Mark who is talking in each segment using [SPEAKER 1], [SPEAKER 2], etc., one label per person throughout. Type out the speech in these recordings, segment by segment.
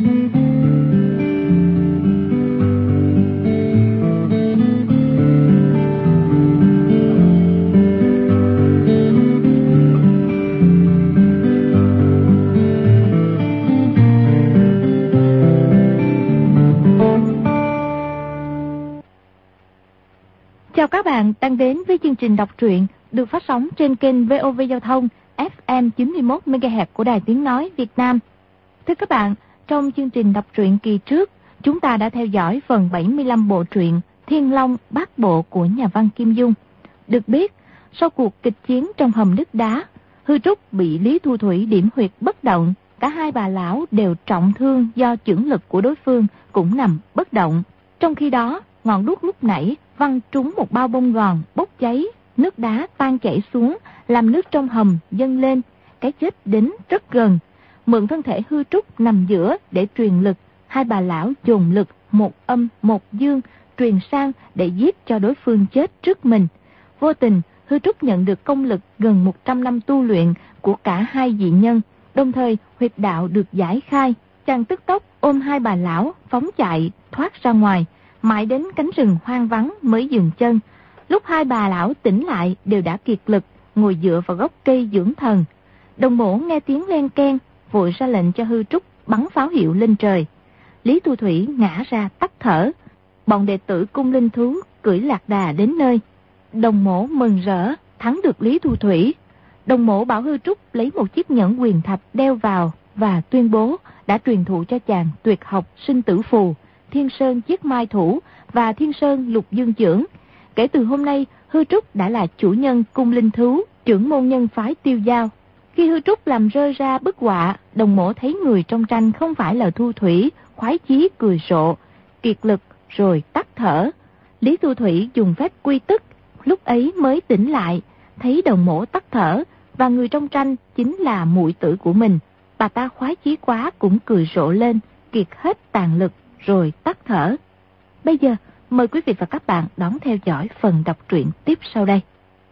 [SPEAKER 1] Chào các bạn đang đến với chương trình đọc truyện được phát sóng trên kênh VOV Giao thông FM 91 MHz của Đài Tiếng nói Việt Nam. Thưa các bạn, trong chương trình đọc truyện kỳ trước, chúng ta đã theo dõi phần 75 bộ truyện Thiên Long Bát Bộ của nhà văn Kim Dung. Được biết, sau cuộc kịch chiến trong hầm đất đá, Hư Trúc bị Lý Thu Thủy điểm huyệt bất động, cả hai bà lão đều trọng thương do chưởng lực của đối phương cũng nằm bất động. Trong khi đó, ngọn đuốc lúc nãy văng trúng một bao bông gòn bốc cháy, nước đá tan chảy xuống, làm nước trong hầm dâng lên, cái chết đến rất gần. Mượn thân thể Hư Trúc nằm giữa để truyền lực, hai bà lão dồn lực một âm một dương truyền sang để giết cho đối phương chết trước mình. Vô tình, Hư Trúc nhận được công lực gần 100 năm tu luyện của cả hai dị nhân, đồng thời huyệt đạo được giải khai. Chàng tức tốc ôm hai bà lão phóng chạy thoát ra ngoài, mãi đến cánh rừng hoang vắng mới dừng chân. Lúc hai bà lão tỉnh lại đều đã kiệt lực, ngồi dựa vào gốc cây dưỡng thần. Đồng mổ nghe tiếng len keng, vội ra lệnh cho Hư Trúc bắn pháo hiệu lên trời. Lý Thu Thủy ngã ra tắt thở. Bọn đệ tử cung linh thú cưỡi lạc đà đến nơi. Đồng mổ mừng rỡ thắng được Lý Thu Thủy. Đồng mổ bảo Hư Trúc lấy một chiếc nhẫn quyền thạch đeo vào và tuyên bố đã truyền thụ cho chàng tuyệt học sinh tử phù, Thiên Sơn Chiết Mai Thủ và Thiên Sơn Lục Dương Chưởng. Kể từ hôm nay, Hư Trúc đã là chủ nhân cung linh thú, trưởng môn nhân phái Tiêu Giao. Khi Hư Trúc làm rơi ra bức họa, đồng mổ thấy người trong tranh không phải là Thu Thủy, khoái chí cười rộ, kiệt lực rồi tắt thở. Lý Thu Thủy dùng phép quy tức, lúc ấy mới tỉnh lại, thấy đồng mổ tắt thở và người trong tranh chính là muội tử của mình. Bà ta khoái chí quá cũng cười rộ lên, kiệt hết tàn lực rồi tắt thở. Bây giờ mời quý vị và các bạn đón theo dõi phần đọc truyện tiếp sau đây.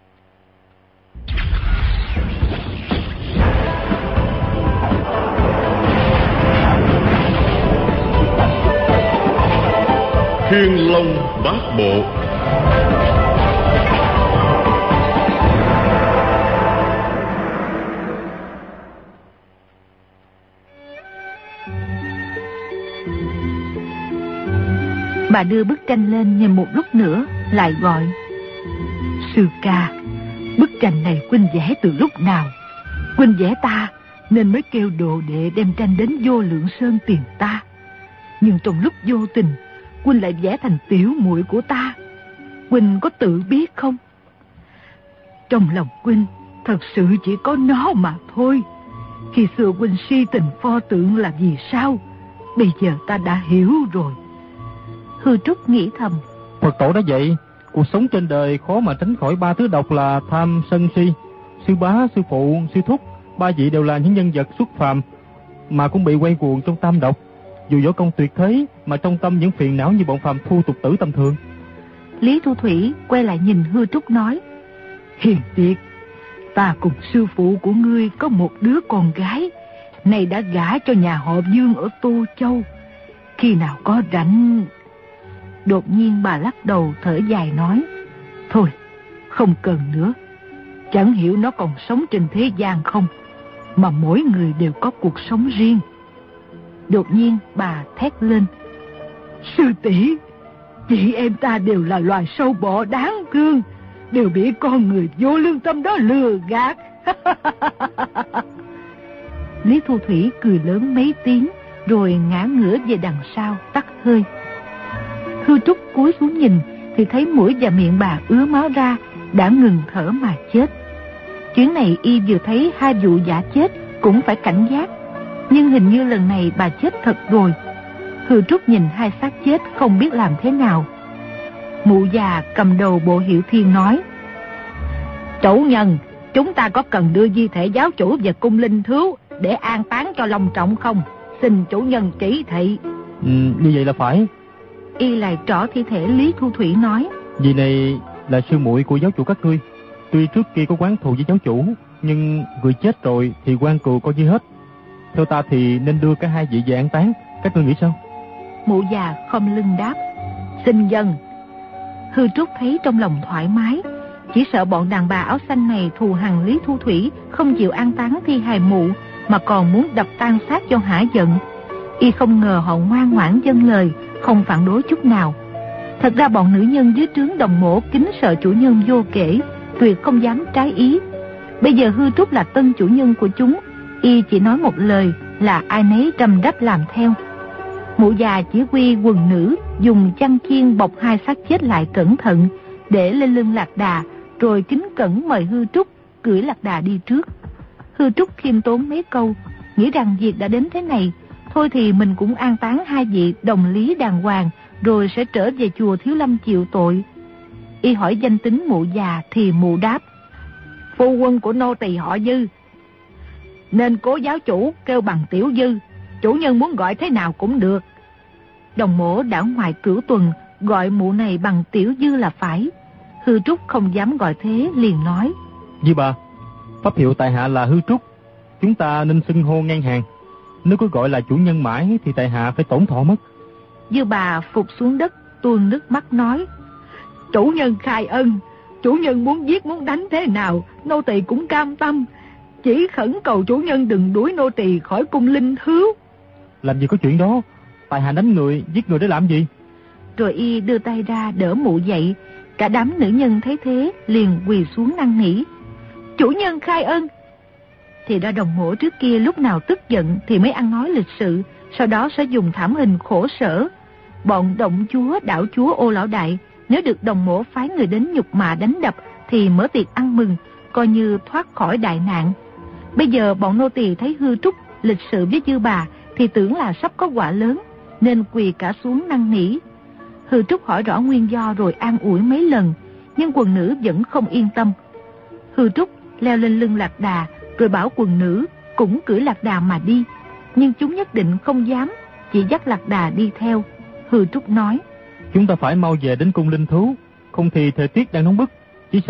[SPEAKER 2] Thiên Long Bát Bộ.
[SPEAKER 3] Bà đưa bức tranh lên nhìn một lúc nữa, lại gọi: Sư ca, bức tranh này huynh vẽ từ lúc nào? Huynh vẽ ta nên mới kêu đồ đệ đem tranh đến Vô Lượng Sơn tìm ta. Nhưng trong lúc vô tình, huynh lại vẽ thành tiểu muội của ta. Huynh có tự biết không? Trong lòng huynh thật sự chỉ có nó mà thôi. Khi xưa huynh si tình pho tượng là vì sao? Bây giờ ta đã hiểu rồi.
[SPEAKER 1] Hư Trúc nghĩ thầm:
[SPEAKER 4] Phật tổ đã dạy, cuộc sống trên đời khó mà tránh khỏi ba thứ độc là tham, sân, si. Sư bá, sư phụ, sư thúc, ba vị đều là những nhân vật xuất phàm mà cũng bị quay cuồng trong tam độc. Dù võ công tuyệt thế mà trong tâm những phiền não như bọn phàm phu tục tử tầm thường.
[SPEAKER 3] Lý Thu Thủy quay lại nhìn Hư Trúc nói: Hiền Tiệt, ta cùng sư phụ của ngươi có một đứa con gái, này đã gả cho nhà họ Dương ở Tô Châu. Khi nào có rảnh... Đột nhiên bà lắc đầu thở dài nói: Thôi, không cần nữa. Chẳng hiểu nó còn sống trên thế gian không, mà mỗi người đều có cuộc sống riêng. Đột nhiên bà thét lên: Sư tỷ, chị em ta đều là loài sâu bọ đáng thương, đều bị con người vô lương tâm đó lừa gạt. Lý Thu Thủy cười lớn mấy tiếng, rồi ngã ngửa về đằng sau tắt hơi. Hư Trúc cúi xuống nhìn thì thấy mũi và miệng bà ứa máu ra, đã ngừng thở mà chết. Chuyến này y vừa thấy hai vụ giả chết cũng phải cảnh giác, nhưng hình như lần này bà chết thật rồi. Hư Trúc nhìn hai xác chết không biết làm thế nào. Mụ già cầm đầu Bộ Hiệu Thiên nói: Chủ nhân, chúng ta có cần đưa di thể giáo chủ về cung linh thú để an táng cho long trọng không? Xin chủ nhân chỉ thị.
[SPEAKER 4] Như vậy là phải.
[SPEAKER 3] Y lại trỏ thi thể Lý Thu Thủy nói:
[SPEAKER 4] Vì này là sư muội của giáo chủ các ngươi. Tuy trước kia có oán thù với giáo chủ, nhưng người chết rồi thì oan cừu coi như hết. Theo ta thì nên đưa cả hai vị về an táng, Các ngươi nghĩ sao?
[SPEAKER 3] Mụ già khom lưng đáp: Xin dân. Hư Trúc thấy trong lòng thoải mái, chỉ sợ bọn đàn bà áo xanh này thù hằn Lý Thu Thủy, không chịu an táng thi hài mụ, mà còn muốn đập tan xác cho hả giận. Y không ngờ họ ngoan ngoãn vâng lời, không phản đối chút nào. Thật ra bọn nữ nhân dưới trướng Đồng Mỗ kính sợ chủ nhân vô kể, tuyệt không dám trái ý. Bây giờ Hư Trúc là tân chủ nhân của chúng, y chỉ nói một lời là ai nấy răm rắp làm theo. Mụ già chỉ huy quần nữ dùng chăn khiên bọc hai xác chết lại cẩn thận, để lên lưng lạc đà, rồi kính cẩn mời Hư Trúc cưỡi lạc đà đi trước. Hư Trúc khiêm tốn mấy câu, nghĩ rằng việc đã đến thế này, thôi thì mình cũng an táng hai vị đồng lý đàng hoàng, rồi sẽ trở về chùa Thiếu Lâm chịu tội. Y hỏi danh tính mụ già thì mụ đáp: Phu quân của nô tỳ họ Dư, nên cố giáo chủ kêu bằng Tiểu Dư, chủ nhân muốn gọi thế nào cũng được. Đồng Mỗ đã ngoài cửu tuần, gọi mụ này bằng Tiểu Dư là phải. Hư Trúc không dám gọi thế, liền nói:
[SPEAKER 4] Dư bà, pháp hiệu tại hạ là Hư Trúc, chúng ta nên xưng hô ngang hàng. Nếu cứ gọi là chủ nhân mãi thì tại hạ phải tổn thọ mất.
[SPEAKER 3] Dư bà phục xuống đất, tuôn nước mắt nói: Chủ nhân khai ân, chủ nhân muốn giết muốn đánh thế nào, nô tỳ cũng cam tâm. Chỉ khẩn cầu chủ nhân đừng đuổi nô tỳ khỏi cung linh thiếu.
[SPEAKER 4] Làm gì có chuyện đó, tại hạ đánh người, giết người để làm gì?
[SPEAKER 3] Rồi y đưa tay ra đỡ mụ dậy. Cả đám nữ nhân thấy thế liền quỳ xuống năn nỉ: Chủ nhân khai ân. Thì ra Đồng Mỗ trước kia lúc nào tức giận thì mới ăn nói lịch sự, sau đó sẽ dùng thảm hình khổ sở. Bọn động chúa, đảo chúa Ô Lão Đại nếu được Đồng Mỗ phái người đến nhục mạ đánh đập thì mở tiệc ăn mừng, coi như thoát khỏi đại nạn. Bây giờ bọn nô tỳ thấy Hư Trúc lịch sự với Dư bà thì tưởng là sắp có quả lớn, nên quỳ cả xuống năn nỉ. Hư Trúc hỏi rõ nguyên do rồi an ủi mấy lần, nhưng quần nữ vẫn không yên tâm. Hư Trúc leo lên lưng lạc đà, rồi bảo quần nữ cũng cưỡi lạc đà mà đi, nhưng chúng nhất định không dám, chỉ dắt lạc đà đi theo. Hư Trúc nói:
[SPEAKER 4] Chúng ta phải mau về đến cung linh thú, không thì thời tiết đang nóng bức, chỉ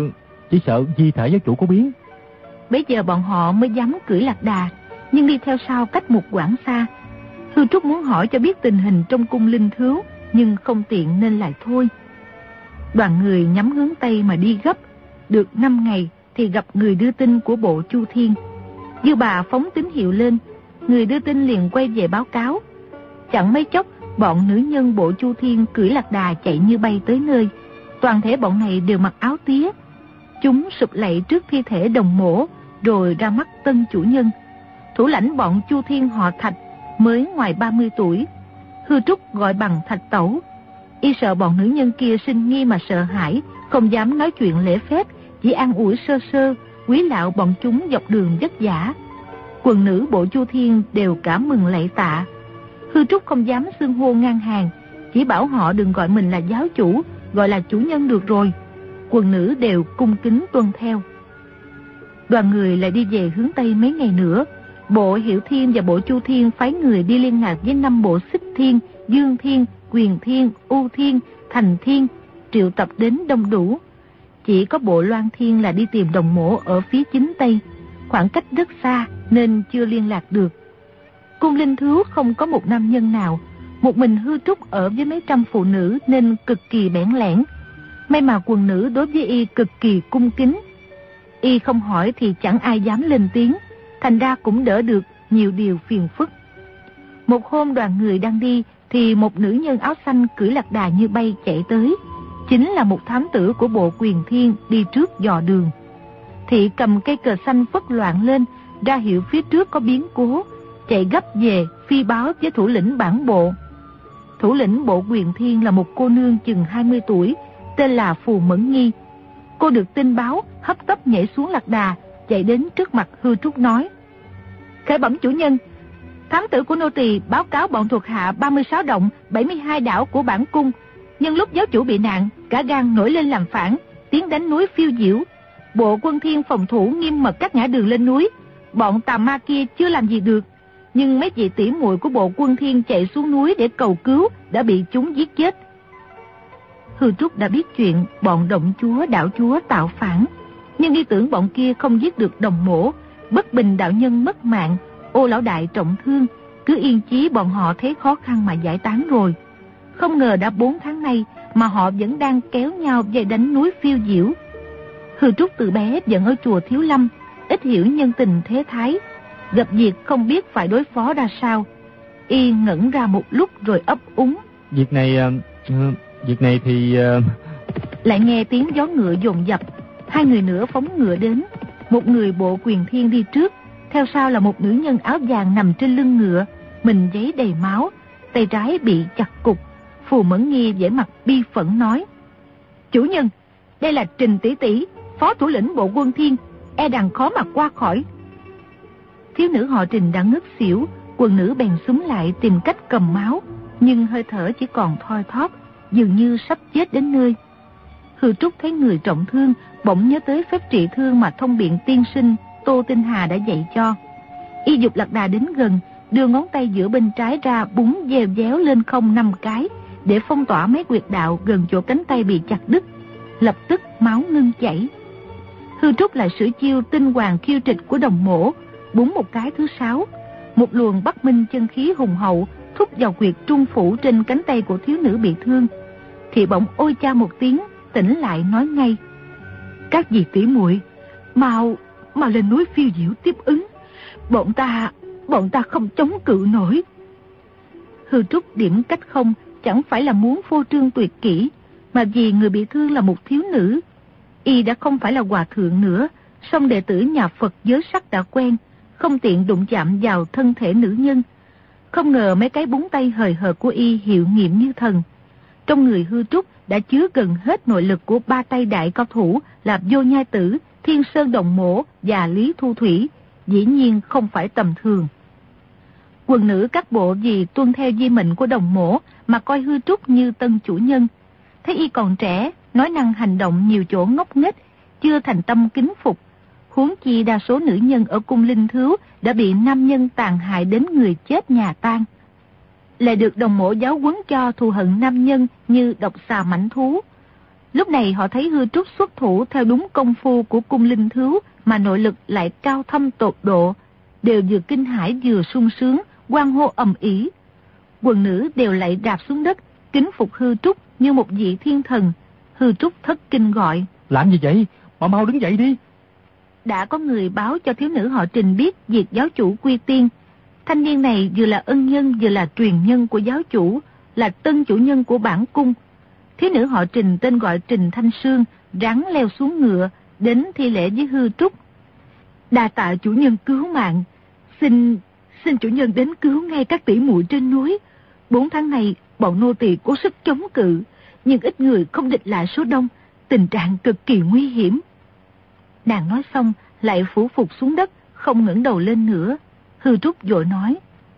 [SPEAKER 4] sợ di thể giáo chủ có biến.
[SPEAKER 3] Bây giờ bọn họ mới dám cưỡi lạc đà, nhưng đi theo sau cách một quãng xa. Hư Trúc muốn hỏi cho biết tình hình trong cung linh thú, nhưng không tiện nên lại thôi. Đoàn người nhắm hướng Tây mà đi gấp. Được 5 ngày thì gặp người đưa tin của bộ Chu Thiên. Dư bà phóng tín hiệu lên, người đưa tin liền quay về báo cáo. Chẳng mấy chốc, bọn nữ nhân bộ Chu Thiên cưỡi lạc đà chạy như bay tới nơi. Toàn thể bọn này đều mặc áo tía. Chúng sụp lạy trước thi thể Đồng Mỗ, rồi ra mắt tân chủ nhân. Thủ lãnh bọn Chu Thiên họ Thạch, mới ngoài 30 tuổi. Hư Trúc gọi bằng Thạch Tẩu. Y sợ bọn nữ nhân kia sinh nghi mà sợ hãi, không dám nói chuyện lễ phép, chỉ an ủi sơ sơ, quý lạo bọn chúng dọc đường vất vả. Quần nữ bộ Chu Thiên đều cảm mừng lạy tạ. Hư Trúc không dám xưng hô ngang hàng, chỉ bảo họ đừng gọi mình là giáo chủ, gọi là chủ nhân được rồi. Quần nữ đều cung kính tuân theo. Đoàn người lại đi về hướng Tây mấy ngày nữa. Bộ Hiểu Thiên và bộ Chu Thiên phái người đi liên lạc với 5 bộ Xích Thiên, Dương Thiên, Quyền Thiên, U Thiên, Thành Thiên, triệu tập đến đông đủ. Chỉ có bộ Loan Thiên là đi tìm Đồng Mỗ ở phía chính Tây, khoảng cách rất xa nên chưa liên lạc được. Cung linh thú không có một nam nhân nào, một mình Hư Trúc ở với mấy trăm phụ nữ nên cực kỳ bẽn lẽn. May mà quần nữ đối với y cực kỳ cung kính. Y không hỏi thì chẳng ai dám lên tiếng, thành ra cũng đỡ được nhiều điều phiền phức. Một hôm đoàn người đang đi thì một nữ nhân áo xanh cưỡi lạc đà như bay chạy tới. Chính là một thám tử của bộ Quyền Thiên đi trước dò đường. Thị cầm cây cờ xanh phất loạn lên, ra hiệu phía trước có biến cố, chạy gấp về phi báo với thủ lĩnh bản bộ. Thủ lĩnh bộ Quyền Thiên là một cô nương chừng 20 tuổi, tên là Phù Mẫn Nghi. Cô được tin báo, hấp tấp nhảy xuống lạc đà, chạy đến trước mặt Hư Trúc nói: Khởi bẩm chủ nhân, thám tử của nô tỳ báo cáo bọn thuộc hạ 36 động, 72 đảo của bản cung. Nhưng lúc giáo chủ bị nạn, cả gan nổi lên làm phản, tiến đánh núi Phiêu Diễu. Bộ Quân Thiên phòng thủ nghiêm mật các ngã đường lên núi. Bọn tà ma kia chưa làm gì được, nhưng mấy vị tỷ muội của bộ Quân Thiên chạy xuống núi để cầu cứu đã bị chúng giết chết. Hư Trúc đã biết chuyện bọn động chúa, đảo chúa tạo phản, nhưng y tưởng bọn kia không giết được Đồng Mỗ. Bất bình đạo nhân mất mạng, Ô Lão Đại trọng thương, Cứ yên chí bọn họ thấy khó khăn mà giải tán rồi. Không ngờ đã 4 tháng nay mà họ vẫn đang kéo nhau về đánh núi Phiêu Diễu. Hư Trúc từ bé vẫn ở chùa Thiếu Lâm, ít hiểu nhân tình thế thái, gặp việc không biết phải đối phó ra sao. Y ngẩn ra một lúc rồi ấp úng.
[SPEAKER 4] Việc này thì...
[SPEAKER 3] Lại nghe tiếng gió ngựa dồn dập. Hai người nữa phóng ngựa đến. Một người bộ quyền thiên đi trước, theo sau là một nữ nhân áo vàng nằm trên lưng ngựa, mình giấy đầy máu, tay trái bị chặt cục. Phù Mẫn Nghi vẻ mặt bi phẫn nói: chủ nhân, đây là Trình tỷ tỷ, phó thủ lĩnh bộ quân thiên, e rằng khó mà qua khỏi. Thiếu nữ họ Trình đã ngất xỉu. Quần nữ bèn xúm lại tìm cách cầm máu, nhưng hơi thở chỉ còn thoi thóp, dường như sắp chết đến nơi. Hư Trúc thấy người trọng thương, bỗng nhớ tới phép trị thương mà thông biện tiên sinh Tô Tinh Hà đã dạy cho. Y dục lạc đà đến gần, đưa ngón tay giữa bên trái ra búng dèo déo lên không 5 cái, để phong tỏa mấy huyệt đạo gần chỗ cánh tay bị chặt đứt. Lập tức máu ngưng chảy. Hư Trúc lại sử chiêu tinh hoàng khiêu trịch của Đồng Mỗ, búng một cái thứ 6. Một luồng bắc minh chân khí hùng hậu thúc vào huyệt trung phủ trên cánh tay của thiếu nữ bị thương. Thì bỗng ôi cha một tiếng, tỉnh lại nói ngay: các vị tỷ muội, mau lên núi Phiêu Diễu tiếp ứng. Bọn ta không chống cự nổi. Hư Trúc điểm cách không chẳng phải là muốn phô trương tuyệt kỹ, mà vì người bị thương là một thiếu nữ. Y đã không phải là hòa thượng nữa, song đệ tử nhà Phật giới sắc đã quen, không tiện đụng chạm vào thân thể nữ nhân. Không ngờ mấy cái búng tay hời hợt của Y hiệu nghiệm như thần. Trong người Hư Trúc đã chứa gần hết nội lực của 3 tay đại cao thủ là Vô Nhai Tử, Thiên Sơn Đồng Mỗ và Lý Thu Thủy, dĩ nhiên không phải tầm thường. Quần nữ các bộ vì tuân theo di mệnh của Đồng Mỗ mà coi Hư Trúc như tân chủ nhân. Thấy Y còn trẻ, nói năng hành động nhiều chỗ ngốc nghếch, chưa thành tâm kính phục. Huống chi đa số nữ nhân ở cung Linh Thứu đã bị nam nhân tàn hại đến người chết nhà tan, lại được Đồng Mỗ giáo huấn cho thù hận nam nhân như độc xà mãnh thú. Lúc này họ thấy Hư Trúc xuất thủ theo đúng công phu của cung Linh Thứu, mà nội lực lại cao thâm tột độ, đều vừa kinh hãi vừa sung sướng, hoan hô ầm ĩ. Quần nữ đều lại đạp xuống đất, kính phục Hư Trúc như một vị thiên thần. Hư Trúc thất kinh gọi:
[SPEAKER 4] làm gì vậy? Mau đứng dậy đi.
[SPEAKER 3] Đã có người báo cho thiếu nữ họ Trình biết việc giáo chủ quy tiên. Thanh niên này vừa là ân nhân vừa là truyền nhân của giáo chủ, là tân chủ nhân của bản cung. Thiếu nữ họ Trình tên gọi Trình Thanh Sương ráng leo xuống ngựa, đến thi lễ với Hư Trúc. Đa tạ chủ nhân cứu mạng, xin chủ nhân đến cứu ngay các tỷ muội trên núi. 4 tháng này bọn nô tỳ cố sức chống cự, nhưng ít người không địch lại số đông, tình trạng cực kỳ nguy hiểm. Nàng nói xong lại phủ phục xuống đất, không ngẩng đầu lên nữa. Hư Trúc vội nói: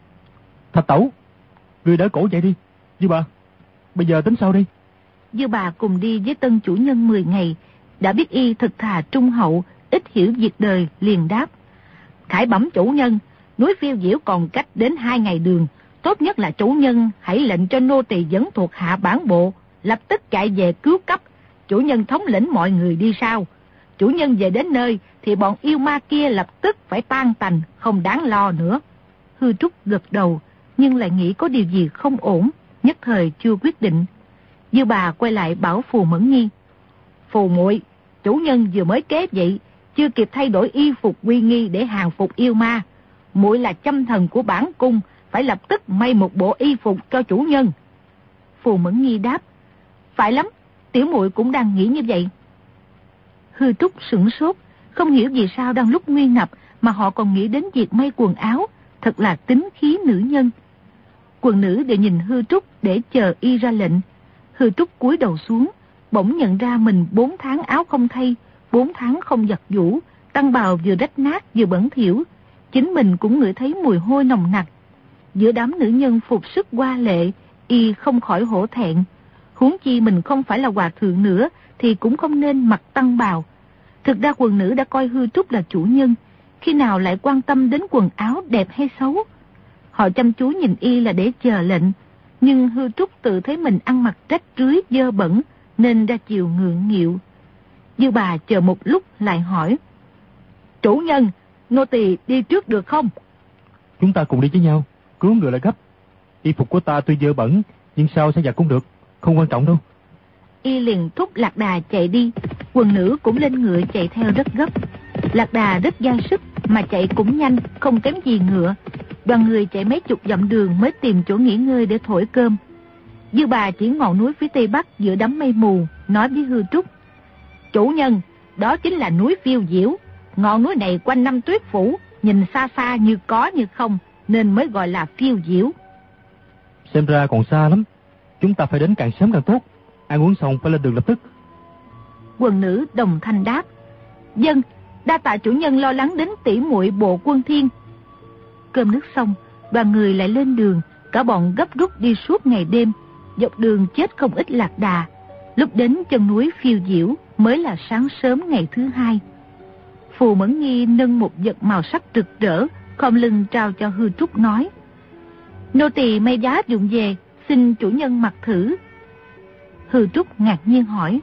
[SPEAKER 4] Thạch tẩu, người đỡ cổ vậy đi. Dư bà, bây giờ tính sao đi?
[SPEAKER 3] Dư bà cùng đi với tân chủ nhân 10 ngày, đã biết Y thật thà trung hậu, ít hiểu việc đời, liền đáp: khải bẩm chủ nhân, núi Phiêu Diễu còn cách đến 2 ngày đường. Tốt nhất là chủ nhân hãy lệnh cho nô tỳ dẫn thuộc hạ bản bộ lập tức chạy về cứu cấp. Chủ nhân thống lĩnh mọi người đi sau. Chủ nhân về đến nơi thì bọn yêu ma kia lập tức phải tan tành, không đáng lo nữa. Hư Trúc gật đầu, nhưng lại nghĩ có điều gì không ổn, nhất thời chưa quyết định. Dư bà quay lại bảo Phù Mẫn Nghi: Phù muội, chủ nhân vừa mới kế vị, chưa kịp thay đổi y phục uy nghi để hàng phục yêu ma. Muội là châm thần của bản cung, phải lập tức may một bộ y phục cho chủ nhân. Phù Mẫn Nghi đáp: phải lắm, tiểu muội cũng đang nghĩ như vậy. Hư Trúc sửng sốt, không hiểu vì sao đang lúc nguy ngập mà họ còn nghĩ đến việc may quần áo, thật là tính khí nữ nhân. Quần nữ đều nhìn Hư Trúc để chờ Y ra lệnh. Hư Trúc cúi đầu xuống, bỗng nhận ra mình 4 tháng áo không thay, 4 tháng không giặt giũ, tăng bào vừa rách nát vừa bẩn thỉu, chính mình cũng ngửi thấy mùi hôi nồng nặc. Giữa đám nữ nhân phục sức hoa lệ, Y không khỏi hổ thẹn. Huống chi mình không phải là hòa thượng nữa thì cũng không nên mặc tăng bào. Thực ra quần nữ đã coi Hư Trúc là chủ nhân, khi nào lại quan tâm đến quần áo đẹp hay xấu. Họ chăm chú nhìn Y là để chờ lệnh, nhưng Hư Trúc tự thấy mình ăn mặc rách rưới dơ bẩn nên ra chiều ngượng nghịu. Dư bà chờ một lúc lại hỏi: chủ nhân, nô tỳ đi trước được không?
[SPEAKER 4] Chúng ta cùng đi với nhau, cứu người là gấp. Y phục của ta tuy dơ bẩn, nhưng sao sẽ giặt cũng được, không quan trọng đâu.
[SPEAKER 3] Y liền thúc Lạc Đà chạy đi. Quần nữ cũng lên ngựa chạy theo rất gấp. Lạc Đà rất dang sức mà chạy cũng nhanh, không kém gì ngựa. Đoàn người chạy mấy chục dặm đường mới tìm chỗ nghỉ ngơi để thổi cơm. Dư Bà chỉ ngọn núi phía tây bắc giữa đám mây mù, nói với Hư Trúc: chủ nhân, đó chính là núi Phiêu Diễu. Ngọn núi này quanh năm tuyết phủ, nhìn xa xa như có như không, nên mới gọi là Phiêu Diễu.
[SPEAKER 4] Xem ra còn xa lắm, chúng ta phải đến càng sớm càng tốt. Ăn uống xong phải lên đường lập tức.
[SPEAKER 3] Quần nữ đồng thanh đáp: vâng, đa tạ chủ nhân lo lắng đến tỷ muội Bộ Quân Thiên. Cơm nước xong, đoàn người lại lên đường. Cả bọn gấp rút đi suốt ngày đêm, dọc đường chết không ít lạc đà. Lúc đến chân núi Phiêu Diễu mới là sáng sớm ngày thứ hai. Phù Mẫn Nghi nâng một vật màu sắc rực rỡ, khom lưng trao cho Hư Trúc nói: nô tỳ may giá dụng về, xin chủ nhân mặc thử. Hư Trúc ngạc nhiên hỏi: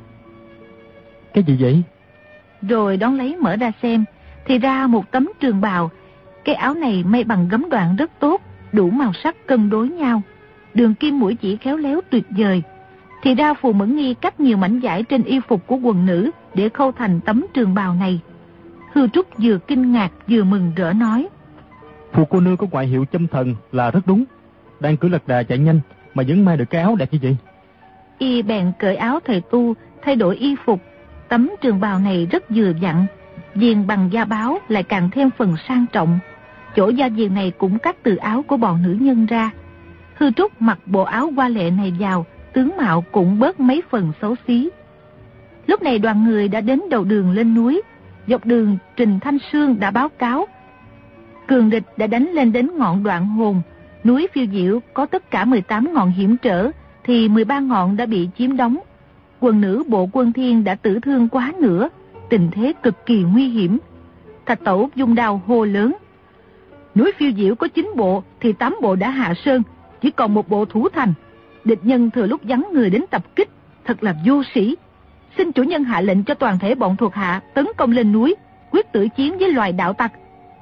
[SPEAKER 4] cái gì vậy?
[SPEAKER 3] Rồi đón lấy mở ra xem, thì ra một tấm trường bào. Cái áo này may bằng gấm đoạn rất tốt, đủ màu sắc cân đối nhau, đường kim mũi chỉ khéo léo tuyệt vời. Thì ra Phù Mẫn Nghi cắt nhiều mảnh vải trên y phục của quần nữ để khâu thành tấm trường bào này. Hư Trúc vừa kinh ngạc vừa mừng rỡ nói:
[SPEAKER 4] Phù cô nương có ngoại hiệu Châm Thần là rất đúng. Đang cưỡi lạc đà chạy nhanh mà vẫn may được cái áo đẹp như vậy.
[SPEAKER 3] Y bèn cởi áo thầy tu, thay đổi y phục. Tấm trường bào này rất vừa vặn, viền bằng da báo lại càng thêm phần sang trọng. Chỗ da viền này cũng cắt từ áo của bọn nữ nhân ra. Hư Trúc mặc bộ áo hoa lệ này vào, tướng mạo cũng bớt mấy phần xấu xí. Lúc này đoàn người đã đến đầu đường lên núi. Dọc đường Trình Thanh Sương đã báo cáo cường địch đã đánh lên đến ngọn Đoạn Hồn. Núi Phiêu Diễu có tất cả 18 ngọn hiểm trở, thì 13 ngọn đã bị chiếm đóng. Quần nữ Bộ Quân Thiên đã tử thương quá nửa, tình thế cực kỳ nguy hiểm. Thạch Tẩu dung đao hô lớn: núi Phiêu Diễu có 9 bộ thì 8 bộ đã hạ sơn, chỉ còn một bộ thủ thành. Địch nhân thừa lúc vắng người đến tập kích, thật là vô sĩ. Xin chủ nhân hạ lệnh cho toàn thể bọn thuộc hạ tấn công lên núi, quyết tử chiến với loài đạo tặc.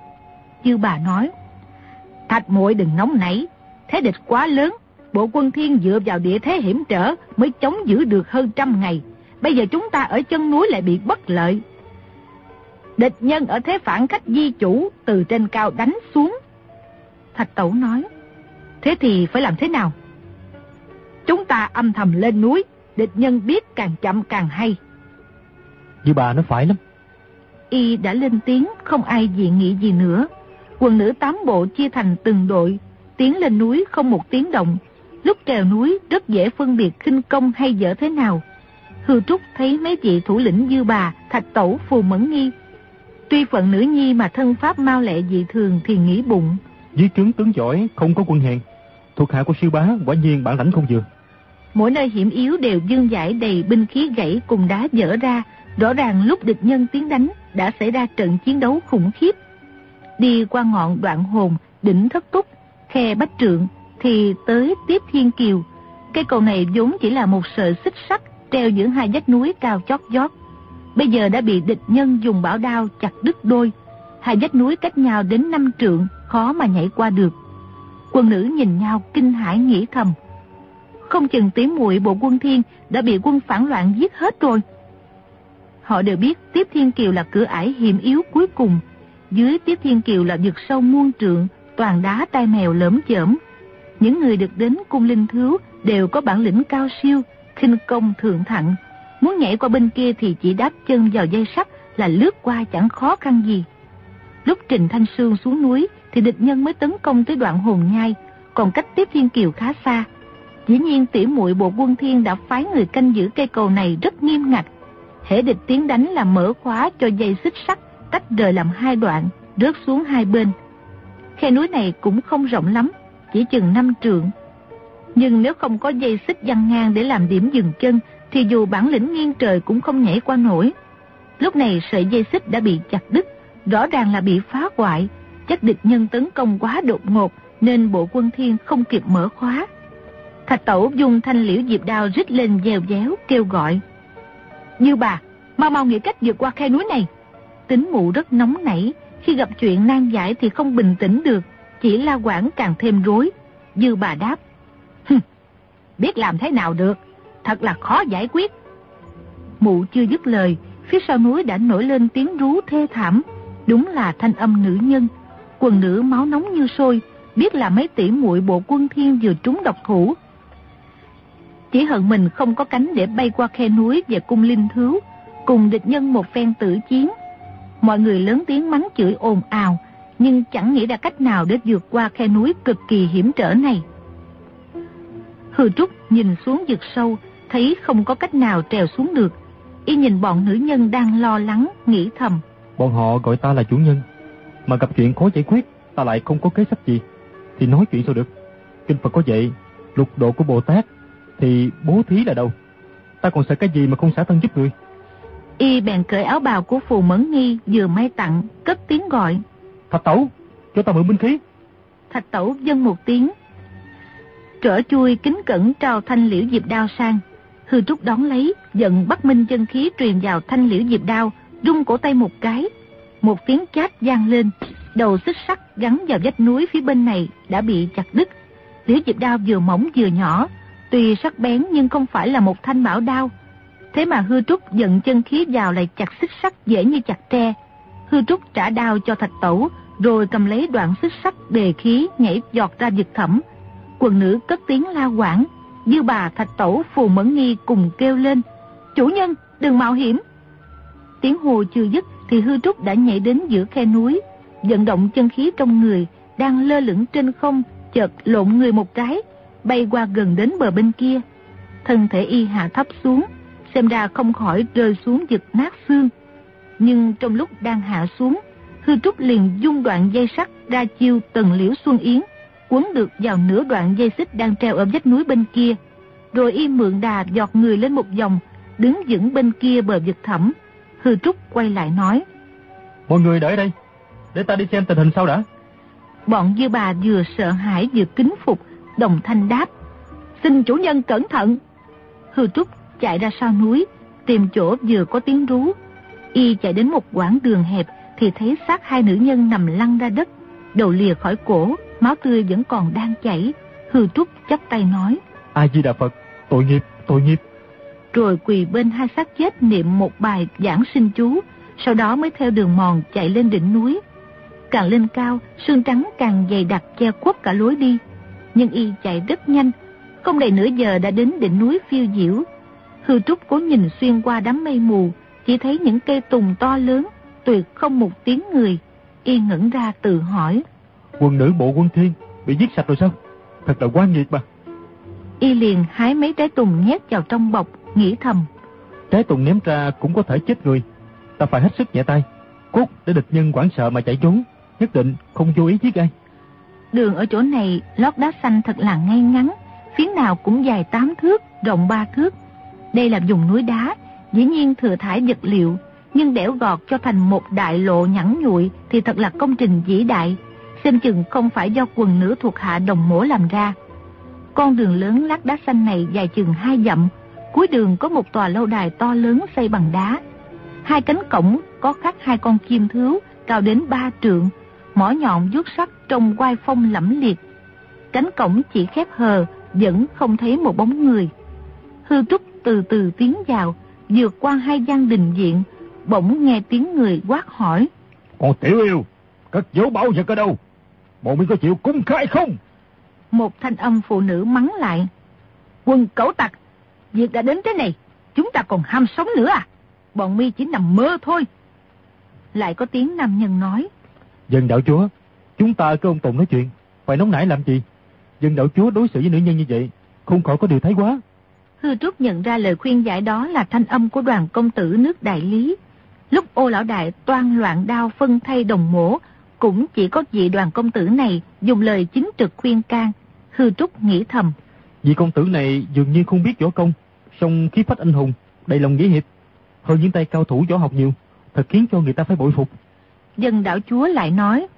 [SPEAKER 3] Dư Bà nói: Thạch muội đừng nóng nảy, thế địch quá lớn. Bộ Quân Thiên dựa vào địa thế hiểm trở mới chống giữ được hơn 100 ngày. Bây giờ chúng ta ở chân núi lại bị bất lợi. Địch nhân ở thế phản khách di chủ, từ trên cao đánh xuống. Thạch Tẩu nói: thế thì phải làm thế nào? Chúng ta âm thầm lên núi, địch nhân biết càng chậm càng hay.
[SPEAKER 4] Dư Bà nói phải lắm.
[SPEAKER 3] Y đã lên tiếng, không ai dị nghị gì nữa. Quần nữ 8 bộ chia thành từng đội, tiến lên núi không một tiếng động. Lúc trèo núi rất dễ phân biệt khinh công hay dở thế nào. Hư Trúc thấy mấy vị thủ lĩnh Dư Bà, Thạch Tẩu, Phù Mẫn Nghi, tuy phận nữ nhi mà thân pháp mau lẹ dị thường, thì nghĩ bụng:
[SPEAKER 4] dưới trướng tướng giỏi không có quân hèn, thuộc hạ của sư bá quả nhiên bản lãnh không vừa.
[SPEAKER 3] Mỗi nơi hiểm yếu đều dương dải đầy binh khí gãy cùng đá vỡ ra. Rõ ràng lúc địch nhân tiến đánh đã xảy ra trận chiến đấu khủng khiếp. Đi qua ngọn Đoạn Hồn, đỉnh Thất Túc, khe Bách Trượng thì tới Tiếp Thiên Kiều. Cây cầu này vốn chỉ là một sợi xích sắt treo giữa hai vách núi cao chót vót, bây giờ đã bị địch nhân dùng bảo đao chặt đứt đôi. Hai vách núi cách nhau đến 5 trượng, khó mà nhảy qua được. Quân nữ nhìn nhau kinh hãi nghĩ thầm: không chừng tỷ muội Bộ Quân Thiên đã bị quân phản loạn giết hết rồi. Họ đều biết Tiếp Thiên Kiều là cửa ải hiểm yếu cuối cùng. Dưới Tiếp Thiên Kiều là vực sâu muôn trượng, toàn đá tai mèo lởm chởm. Những người được đến cung linh thứu đều có bản lĩnh cao siêu, khinh công thượng thặng. Muốn nhảy qua bên kia thì chỉ đáp chân vào dây sắt là lướt qua chẳng khó khăn gì. Lúc Trình Thanh Sương xuống núi thì địch nhân mới tấn công tới Đoạn Hồn Nhai, còn cách Tiếp Thiên Kiều khá xa. Dĩ nhiên tỷ muội Bộ Quân Thiên đã phái người canh giữ cây cầu này rất nghiêm ngặt. Hễ địch tiến đánh là mở khóa cho dây xích sắt tách rời làm 2 đoạn, rớt xuống hai bên. Khe núi này cũng không rộng lắm, chỉ chừng 5 trượng. Nhưng nếu không có dây xích giăng ngang để làm điểm dừng chân thì dù bản lĩnh nghiêng trời cũng không nhảy qua nổi. Lúc này sợi dây xích đã bị chặt đứt, rõ ràng là bị phá hoại. Chắc địch nhân tấn công quá đột ngột nên Bộ Quân Thiên không kịp mở khóa. Thạch Tẩu dùng thanh liễu diệp đao rít lên dèo déo kêu gọi: Dư Bà, mau mau nghĩ cách vượt qua khe núi này. Tính Mụ rất nóng nảy, khi gặp chuyện nan giải thì không bình tĩnh được. chỉ La Quảng càng thêm rối. Dư Bà đáp: biết làm thế nào được, thật là khó giải quyết. Mụ chưa dứt lời, phía sau núi đã nổi lên tiếng rú thê thảm. Đúng là thanh âm nữ nhân. Quần nữ máu nóng như sôi, biết là mấy tỷ muội Bộ Quân Thiên vừa trúng độc thủ. Chỉ hận mình không có cánh để bay qua khe núi về cung Linh Thứu, cùng địch nhân một phen tử chiến. Mọi người lớn tiếng mắng chửi ồn ào, nhưng chẳng nghĩ ra cách nào để vượt qua khe núi cực kỳ hiểm trở này. Hư Trúc nhìn xuống vực sâu, thấy không có cách nào trèo xuống được. Y nhìn bọn nữ nhân đang lo lắng, nghĩ thầm:
[SPEAKER 4] bọn họ gọi ta là chủ nhân, mà gặp chuyện khó giải quyết, ta lại không có kế sách gì, thì nói chuyện sao được. Kinh Phật có dạy, lục độ của Bồ Tát, thì bố thí là đâu? Ta còn sợ cái gì mà không xả thân giúp người.
[SPEAKER 3] Y bèn cởi áo bào của Phù Mẫn Nghi vừa may tặng, cất tiếng gọi:
[SPEAKER 4] Thạch Tẩu, cho ta mượn binh khí.
[SPEAKER 3] Thạch Tẩu vâng một tiếng. Trở chui kính cẩn trao thanh liễu diệp đao sang. Hư Trúc đón lấy, giận Bắc Minh chân khí truyền vào thanh liễu diệp đao, rung cổ tay một cái. Một tiếng chát vang lên, đầu xích sắt gắn vào vách núi phía bên này đã bị chặt đứt. Liễu diệp đao vừa mỏng vừa nhỏ, tuy sắc bén nhưng không phải là một thanh bảo đao. Thế mà Hư Trúc giận chân khí vào lại chặt xích sắt dễ như chặt tre. Hư Trúc trả đao cho Thạch Tẩu, rồi cầm lấy đoạn xích sắt đề khí nhảy giọt ra vực thẳm. Quần nữ cất tiếng la quảng. Dư Bà, Thạch Tẩu, Phù Mẫn Nghi cùng kêu lên: chủ nhân, đừng mạo hiểm. Tiếng hô chưa dứt thì Hư Trúc đã nhảy đến giữa khe núi, vận động chân khí trong người, đang lơ lửng trên không, chợt lộn người một cái, bay qua gần đến bờ bên kia. Thân thể y hạ thấp xuống, xem ra không khỏi rơi xuống vực nát xương. Nhưng trong lúc đang hạ xuống, Hư Trúc liền dung đoạn dây sắt ra chiêu Tần Liễu Xuân Yến, quấn được vào nửa đoạn dây xích đang treo ở vách núi bên kia. Rồi y mượn đà giọt người lên một vòng, đứng vững bên kia bờ vực thẳm. Hư Trúc quay lại nói:
[SPEAKER 4] mọi người đợi đây, để ta đi xem tình hình sau đã.
[SPEAKER 3] Bọn Dư Bà vừa sợ hãi vừa kính phục, đồng thanh đáp: xin chủ nhân cẩn thận. Hư Trúc chạy ra sau núi, tìm chỗ vừa có tiếng rú. Y chạy đến một quãng đường hẹp thì thấy xác hai nữ nhân nằm lăn ra đất, đầu lìa khỏi cổ, máu tươi vẫn còn đang chảy. Hư Trúc chắp tay nói:
[SPEAKER 4] A Di Đà Phật, tội nghiệp, tội nghiệp.
[SPEAKER 3] Rồi quỳ bên hai xác chết niệm một bài giảng sinh chú, sau đó mới theo đường mòn chạy lên đỉnh núi. Càng lên cao, sương trắng càng dày đặc che khuất cả lối đi. Nhưng y chạy rất nhanh, không đầy nửa giờ đã đến đỉnh núi phiêu diễu. Hư Trúc cố nhìn xuyên qua đám mây mù, chỉ thấy những cây tùng to lớn, tuyệt không một tiếng người. Y ngẩn ra tự hỏi:
[SPEAKER 4] quần nữ Bộ Quân Thiên bị giết sạch rồi sao? Thật là quá nghiệt mà.
[SPEAKER 3] Y liền hái mấy trái tùng nhét vào trong bọc, nghĩ thầm:
[SPEAKER 4] trái tùng ném ra cũng có thể chết người, ta phải hết sức nhẹ tay, cốt để địch nhân hoảng sợ mà chạy trốn, nhất định không vô ý giết ai.
[SPEAKER 3] Đường ở chỗ này lót đá xanh thật là ngay ngắn, phía nào cũng dài 8 thước, rộng 3 thước. Đây là vùng núi đá, dĩ nhiên thừa thải vật liệu, nhưng đẽo gọt cho thành một đại lộ nhẵn nhụi thì thật là công trình vĩ đại, xem chừng không phải do quần nữ thuộc hạ Đồng Mỗ làm ra. Con đường lớn lát đá xanh này dài chừng 2 dặm, cuối đường có một tòa lâu đài to lớn xây bằng đá. 2 cánh cổng có khắc 2 con chim thứu cao đến 3 trượng, mỏ nhọn vuốt sắc trông oai phong lẫm liệt. Cánh cổng chỉ khép hờ, vẫn không thấy một bóng người. Hư Trúc từ từ tiến vào, vượt qua 2 gian đình viện, bỗng nghe tiếng người quát hỏi:
[SPEAKER 5] còn tiểu yêu, cất giấu bảo vật ở đâu? Bọn mình có chịu cung khai không?
[SPEAKER 3] Một thanh âm phụ nữ mắng lại: quân cẩu tặc, việc đã đến thế này, chúng ta còn ham sống nữa à? Bọn mi chỉ nằm mơ thôi. Lại có tiếng nam nhân nói:
[SPEAKER 4] Dân đạo chúa, chúng ta cứ ông Tùng nói chuyện, phải nóng nảy làm gì? Dân đạo chúa đối xử với nữ nhân như vậy, không khỏi có điều thái quá.
[SPEAKER 3] Hư Trúc nhận ra lời khuyên giải đó là thanh âm của Đoàn công tử nước Đại Lý. Lúc Ô lão đại toan loạn đao phân thay Đồng Mỗ, cũng chỉ có vị Đoàn công tử này dùng lời chính trực khuyên can. Hư Trúc nghĩ thầm:
[SPEAKER 4] vị công tử này dường như không biết võ công, song khí phách anh hùng, đầy lòng nghĩa hiệp, hơn những tay cao thủ võ học nhiều, thật khiến cho người ta phải bội phục.
[SPEAKER 3] Dân đạo chúa lại nói: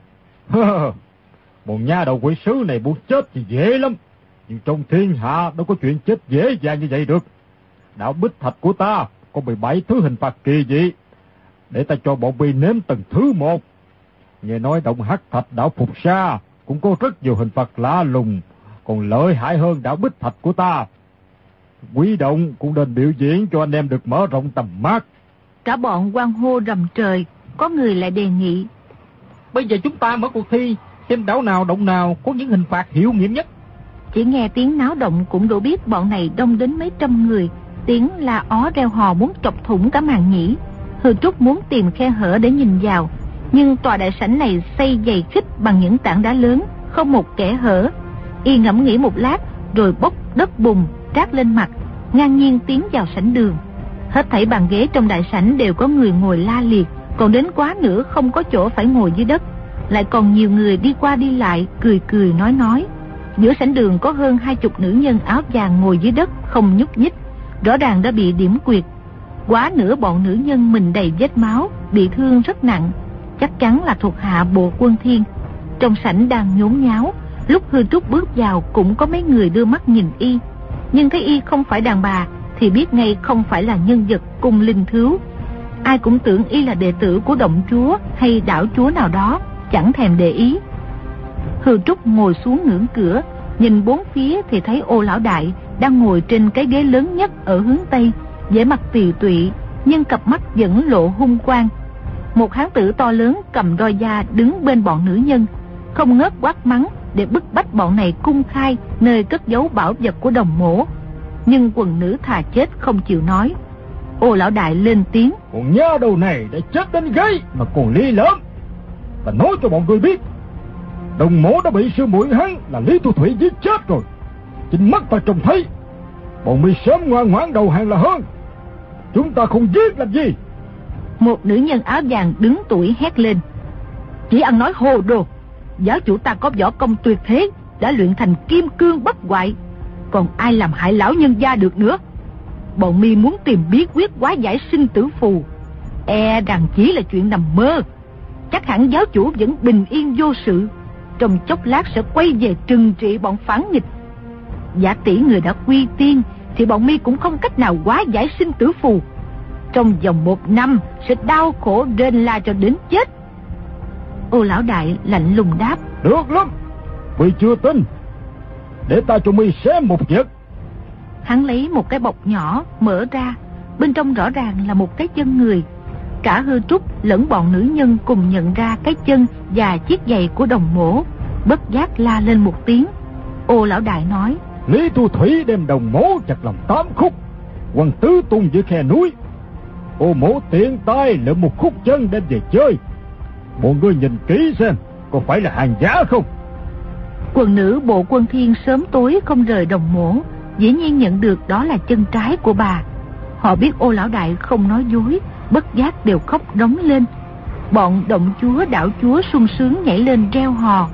[SPEAKER 5] bọn nha đầu quỷ sứ này muốn chết thì dễ lắm, nhưng trong thiên hạ đâu có chuyện chết dễ dàng như vậy được. Đạo Bích Thạch của ta có 17 thứ hình phạt kỳ dị, để ta cho bọn bi nếm từng thứ một. Nghe nói động Hắc Thạch đạo Phục Sa cũng có rất nhiều hình phạt lạ lùng, còn lợi hại hơn đạo bích thạch của ta. Quý động cũng nên biểu diễn cho anh em được mở rộng tầm mắt.
[SPEAKER 3] Cả bọn hoan hô rầm trời, có người lại đề nghị.
[SPEAKER 4] Bây giờ chúng ta mở cuộc thi, xem đảo nào động nào có những hình phạt hiệu nghiệm nhất.
[SPEAKER 3] Chỉ nghe tiếng náo động cũng đủ biết bọn này đông đến mấy trăm người, tiếng la ó reo hò muốn trọc thủng cả màn nhĩ. Hư Trúc muốn tìm khe hở để nhìn vào, nhưng tòa đại sảnh này xây dày khích bằng những tảng đá lớn, không một kẽ hở. Y ngẫm nghĩ một lát, rồi bốc đất bùn trát lên mặt, ngang nhiên tiến vào sảnh đường. Hết thảy bàn ghế trong đại sảnh đều có người ngồi la liệt, còn đến quá nữa không có chỗ phải ngồi dưới đất. Lại còn nhiều người đi qua đi lại, cười cười nói. Giữa sảnh đường có hơn 20 nữ nhân áo vàng ngồi dưới đất không nhúc nhích, rõ ràng đã bị điểm quyệt. Quá nữa bọn nữ nhân mình đầy vết máu, bị thương rất nặng, chắc chắn là thuộc hạ Bộ Quân Thiên. Trong sảnh đang nhốn nháo, lúc Hư Trúc bước vào cũng có mấy người đưa mắt nhìn y, nhưng thấy y không phải đàn bà thì biết ngay không phải là nhân vật cung linh thứu. Ai cũng tưởng y là đệ tử của động chúa hay đảo chúa nào đó, chẳng thèm để ý. Hư Trúc ngồi xuống ngưỡng cửa, nhìn bốn phía thì thấy Ô lão đại đang ngồi trên cái ghế lớn nhất ở hướng tây, vẻ mặt tiều tụy nhưng cặp mắt vẫn lộ hung quang. Một hán tử to lớn cầm roi da đứng bên bọn nữ nhân, không ngớt quát mắng để bức bách bọn này cung khai nơi cất giấu bảo vật của Đồng Mỗ. Nhưng quần nữ thà chết không chịu nói. Ô lão đại lên tiếng.
[SPEAKER 5] Còn nhớ đầu này đã chết đến gáy mà còn ly lỡm. Ta nói cho bọn tôi biết, Đồng Mỗ đã bị sư muội hắn là Lý Thu Thủy giết chết rồi. Chính mắt ta trông thấy. Bọn mi sớm ngoan ngoãn đầu hàng là hơn. Chúng ta không giết làm gì.
[SPEAKER 3] Một nữ nhân áo vàng đứng tuổi hét lên. Chỉ ăn nói hồ đồ. Giáo chủ ta có võ công tuyệt thế, đã luyện thành kim cương bất hoại, còn ai làm hại lão nhân gia được nữa. Bọn mi muốn tìm bí quyết hóa giải sinh tử phù, e rằng chỉ là chuyện nằm mơ. Chắc hẳn giáo chủ vẫn bình yên vô sự, trong chốc lát sẽ quay về trừng trị bọn phản nghịch. Giả tỷ người đã quy tiên thì bọn mi cũng không cách nào hóa giải sinh tử phù. Trong vòng 1 năm sẽ đau khổ rên la cho đến chết. Ô lão đại lạnh lùng đáp.
[SPEAKER 5] Được lắm, mi chưa tin, để ta cho mi xem một việc.
[SPEAKER 3] Hắn lấy một cái bọc nhỏ mở ra, bên trong rõ ràng là một cái chân người. Cả Hư Trúc lẫn bọn nữ nhân cùng nhận ra cái chân và chiếc giày của Đồng Mỗ, bất giác la lên một tiếng. Ô lão đại nói.
[SPEAKER 5] Lý Thu Thủy đem Đồng Mỗ chặt làm 8 khúc, quăng tứ tung giữa khe núi. Ô Mỗ tiện tay lượm một khúc chân đem về chơi. Bọn ngươi nhìn kỹ xem, có phải là hàng giả không?
[SPEAKER 3] Quần nữ Bộ Quân Thiên sớm tối không rời Đồng Mỗ, dĩ nhiên nhận được đó là chân trái của bà. Họ biết Ô lão đại không nói dối, bất giác đều khóc rống lên. Bọn động chúa đảo chúa sung sướng nhảy lên reo hò.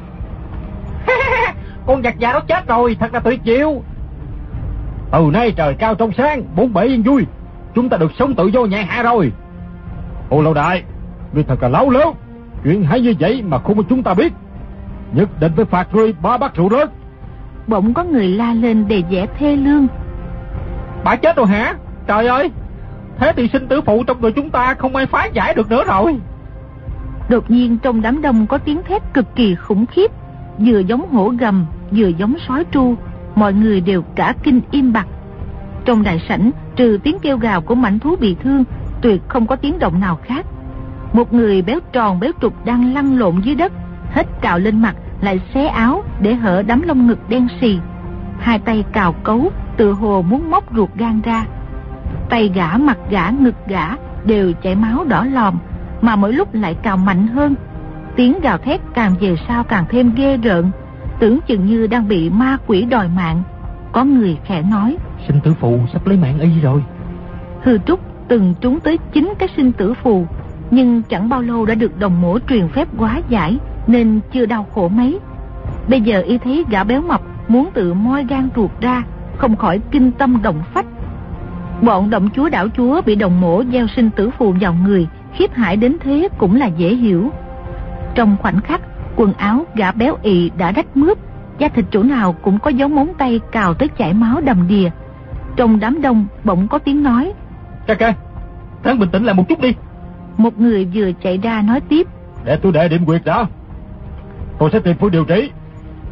[SPEAKER 4] Con giặc già đó chết rồi, thật là tuyệt diệu.
[SPEAKER 5] Từ nay trời cao trong sáng, bốn bể yên vui, chúng ta được sống tự do nhàn hạ rồi. Ô lão đại, ngươi thật là láo lếu, chuyện hay như vậy mà không có chúng ta biết, nhất định phải phạt ngươi 3 bát rượu rớt.
[SPEAKER 3] Bỗng có người la lên đầy vẻ thê lương.
[SPEAKER 4] Bà chết rồi hả? Trời ơi, thế thì sinh tử phụ trong người chúng ta không ai phá giải được nữa rồi.
[SPEAKER 3] Đột nhiên trong đám đông có tiếng thét cực kỳ khủng khiếp, vừa giống hổ gầm vừa giống sói tru. Mọi người đều cả kinh im bặt. Trong đại sảnh trừ tiếng kêu gào của mãnh thú bị thương, tuyệt không có tiếng động nào khác. Một người béo tròn béo trục đang lăn lộn dưới đất, hết cào lên mặt lại xé áo để hở đám lông ngực đen xì. Hai tay cào cấu, tựa hồ muốn móc ruột gan ra. Tay gã, mặt gã, ngực gã đều chảy máu đỏ lòm, mà mỗi lúc lại cào mạnh hơn. Tiếng gào thét càng về sau càng thêm ghê rợn, tưởng chừng như đang bị ma quỷ đòi mạng. Có người khẽ nói.
[SPEAKER 4] Sinh tử phù sắp lấy mạng y rồi.
[SPEAKER 3] Hư Trúc từng trúng tới 9 cái sinh tử phù, nhưng chẳng bao lâu đã được Đồng Mỗ truyền phép hóa giải, nên chưa đau khổ mấy. Bây giờ y thấy gã béo mập muốn tự moi gan ruột ra, không khỏi kinh tâm động phách. Bọn động chúa đảo chúa bị Đồng Mỗ gieo sinh tử phù vào người, khiếp hãi đến thế cũng là dễ hiểu. Trong khoảnh khắc, quần áo gã béo ị đã rách mướp, da thịt chỗ nào cũng có dấu móng tay cào tới chảy máu đầm đìa. Trong đám đông bỗng có tiếng nói.
[SPEAKER 4] Ca, ráng bình tĩnh lại một chút đi.
[SPEAKER 3] Một người vừa chạy ra nói tiếp.
[SPEAKER 5] Để tôi đệ điểm quyệt đã, tôi sẽ tìm phương điều trị.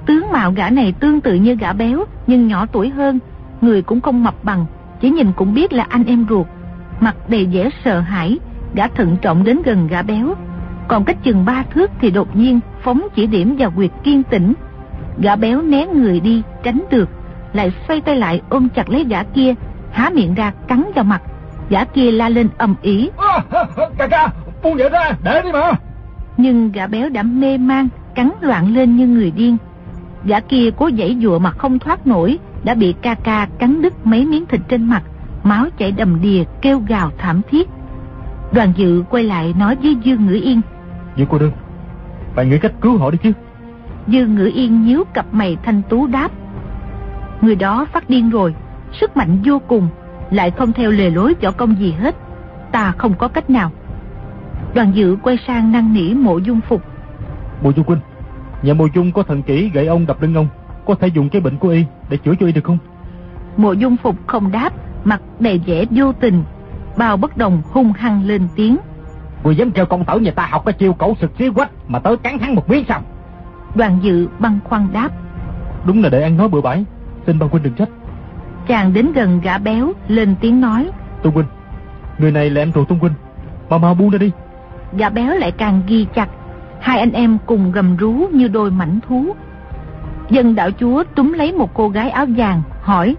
[SPEAKER 3] Tướng mạo gã này tương tự như gã béo, nhưng nhỏ tuổi hơn, người cũng không mập bằng, chỉ nhìn cũng biết là anh em ruột. Mặt đầy vẻ sợ hãi, gã thận trọng đến gần gã béo, còn cách chừng 3 thước thì đột nhiên phóng chỉ điểm vào huyệt Kiên Tĩnh. Gã béo né người đi tránh được, lại xoay tay lại ôm chặt lấy gã kia, há miệng ra cắn vào mặt. Gã kia la lên ầm ĩ:
[SPEAKER 5] Ca, buông vậy ra, để đi mà.
[SPEAKER 3] Nhưng gã béo đã mê man, cắn loạn lên như người điên. Gã kia cố giãy giụa mà không thoát nổi, đã bị ca cắn đứt mấy miếng thịt trên mặt, máu chảy đầm đìa, kêu gào thảm thiết. Đoàn Dự quay lại nói với Dương Ngữ Yên:
[SPEAKER 4] Dương cô đương, bạn nghĩ cách cứu họ đi chứ?
[SPEAKER 3] Dương Ngữ Yên nhíu cặp mày thanh tú đáp: người đó phát điên rồi, sức mạnh vô cùng, lại không theo lề lối võ công gì hết, ta không có cách nào. Đoàn Dự quay sang năn nỉ Mộ Dung Phục:
[SPEAKER 4] Mộ Dung huynh, nhà Mộ Dung có thần kỹ gậy ông đập lưng ông, có thể dùng cái bệnh của y để chữa cho y được không?
[SPEAKER 3] Mộ Dung Phục không đáp, mặt đầy vẻ vô tình. Bao Bất Đồng hung hăng lên tiếng:
[SPEAKER 5] Người dám kêu công tử nhà ta học cái chiêu cẩu sực xí quách mà tới cắn hắn một miếng sao?
[SPEAKER 3] Đoàn Dự băn khoăn đáp:
[SPEAKER 4] Đúng là để ăn nói bừa bãi, xin ban huynh đừng trách.
[SPEAKER 3] Chàng đến gần gã béo lên tiếng nói:
[SPEAKER 4] Tung huynh, người này là em ruột Tung huynh, mau buông ra đi.
[SPEAKER 3] Gã béo lại càng ghi chặt. Hai anh em cùng gầm rú như đôi mãnh thú. Dân đạo chúa túm lấy một cô gái áo vàng hỏi: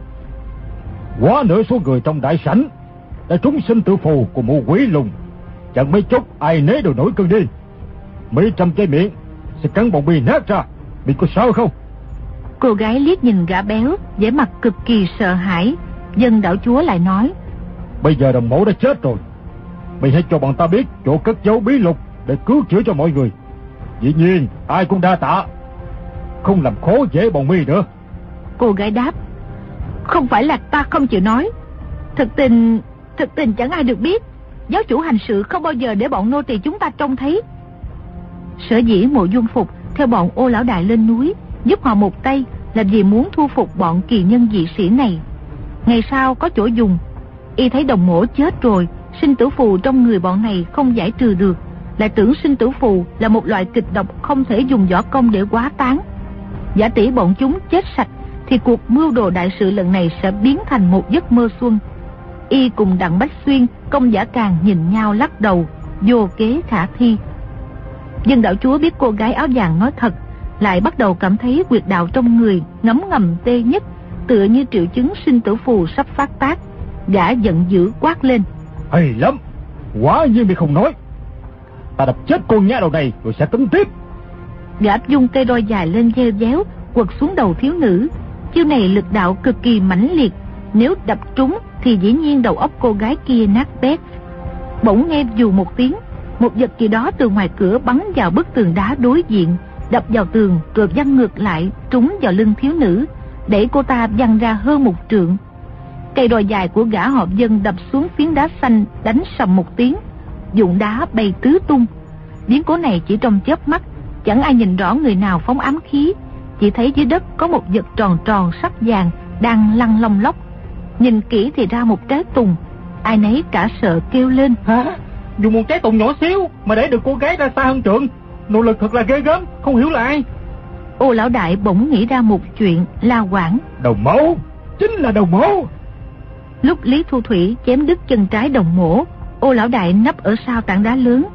[SPEAKER 5] Quá nửa số người trong đại sảnh đã trúng sinh tử phù của mụ quỷ lùng, chẳng mấy chốc ai nấy đều nổi cơn điên. Mấy trăm cái miệng sẽ cắn bọng bì nát ra, bị có sao không?
[SPEAKER 3] Cô gái liếc nhìn gã béo, vẻ mặt cực kỳ sợ hãi. Dân đạo chúa lại nói:
[SPEAKER 5] Bây giờ đồng mẫu đã chết rồi, mày hãy cho bọn ta biết chỗ cất giấu bí lục để cứu chữa cho mọi người. Dĩ nhiên ai cũng đa tạ, không làm khó dễ bọn mi nữa.
[SPEAKER 3] Cô gái đáp: Không phải là ta không chịu nói, thực tình chẳng ai được biết. Giáo chủ hành sự không bao giờ để bọn nô tỳ chúng ta trông thấy. Sở dĩ Mộ Dung Phục theo bọn Ô lão đại lên núi giúp họ một tay là vì muốn thu phục bọn kỳ nhân dị sĩ này. Ngày sau có chỗ dùng. Y thấy đồng mổ chết rồi, sinh tử phù trong người bọn này không giải trừ được, lại tưởng sinh tử phù là một loại kịch độc không thể dùng võ công để hóa tán. Giả tỷ bọn chúng chết sạch thì cuộc mưu đồ đại sự lần này sẽ biến thành một giấc mơ xuân. Y cùng Đặng Bách Xuyên, Công Giả Càng nhìn nhau lắc đầu, vô kế khả thi. Dân đạo chúa biết cô gái áo vàng nói thật, lại bắt đầu cảm thấy huyệt đạo trong người ngấm ngầm tê nhất, tựa như triệu chứng sinh tử phù sắp phát tác. Gã giận dữ quát lên:
[SPEAKER 5] Hay lắm, quả nhiên mày không nói, ta đập chết con nhá đầu này rồi sẽ tính tiếp.
[SPEAKER 3] Gã dung cây roi dài lên gieo déo, quật xuống đầu thiếu nữ. Chiêu này lực đạo cực kỳ mãnh liệt, nếu đập trúng thì dĩ nhiên đầu óc cô gái kia nát bét. Bỗng nghe dù một tiếng, một vật gì đó từ ngoài cửa bắn vào bức tường đá đối diện, đập vào tường rồi văng ngược lại trúng vào lưng thiếu nữ, đẩy cô ta văng ra hơn 1 trượng. Cây roi dài của gã họ Dân đập xuống phiến đá xanh, đánh sầm một tiếng, vụn đá bay tứ tung. Biến cố này chỉ trong chớp mắt, chẳng ai nhìn rõ người nào phóng ám khí, chỉ thấy dưới đất có một vật tròn tròn sắc vàng đang lăn lông lóc. Nhìn kỹ thì ra một trái tùng. Ai nấy cả sợ kêu lên:
[SPEAKER 4] Hả? Dùng một trái tùng nhỏ xíu mà để được cô gái ra xa hơn trượng, nỗ lực thật là ghê gớm, không hiểu là ai.
[SPEAKER 3] Ô lão đại bỗng nghĩ ra một chuyện, la quảng:
[SPEAKER 5] Đồng mẫu, chính là đồng mẫu.
[SPEAKER 3] Lúc Lý Thu Thủy chém đứt chân trái đồng mổ, Ô lão đại nấp ở sau tảng đá lớn.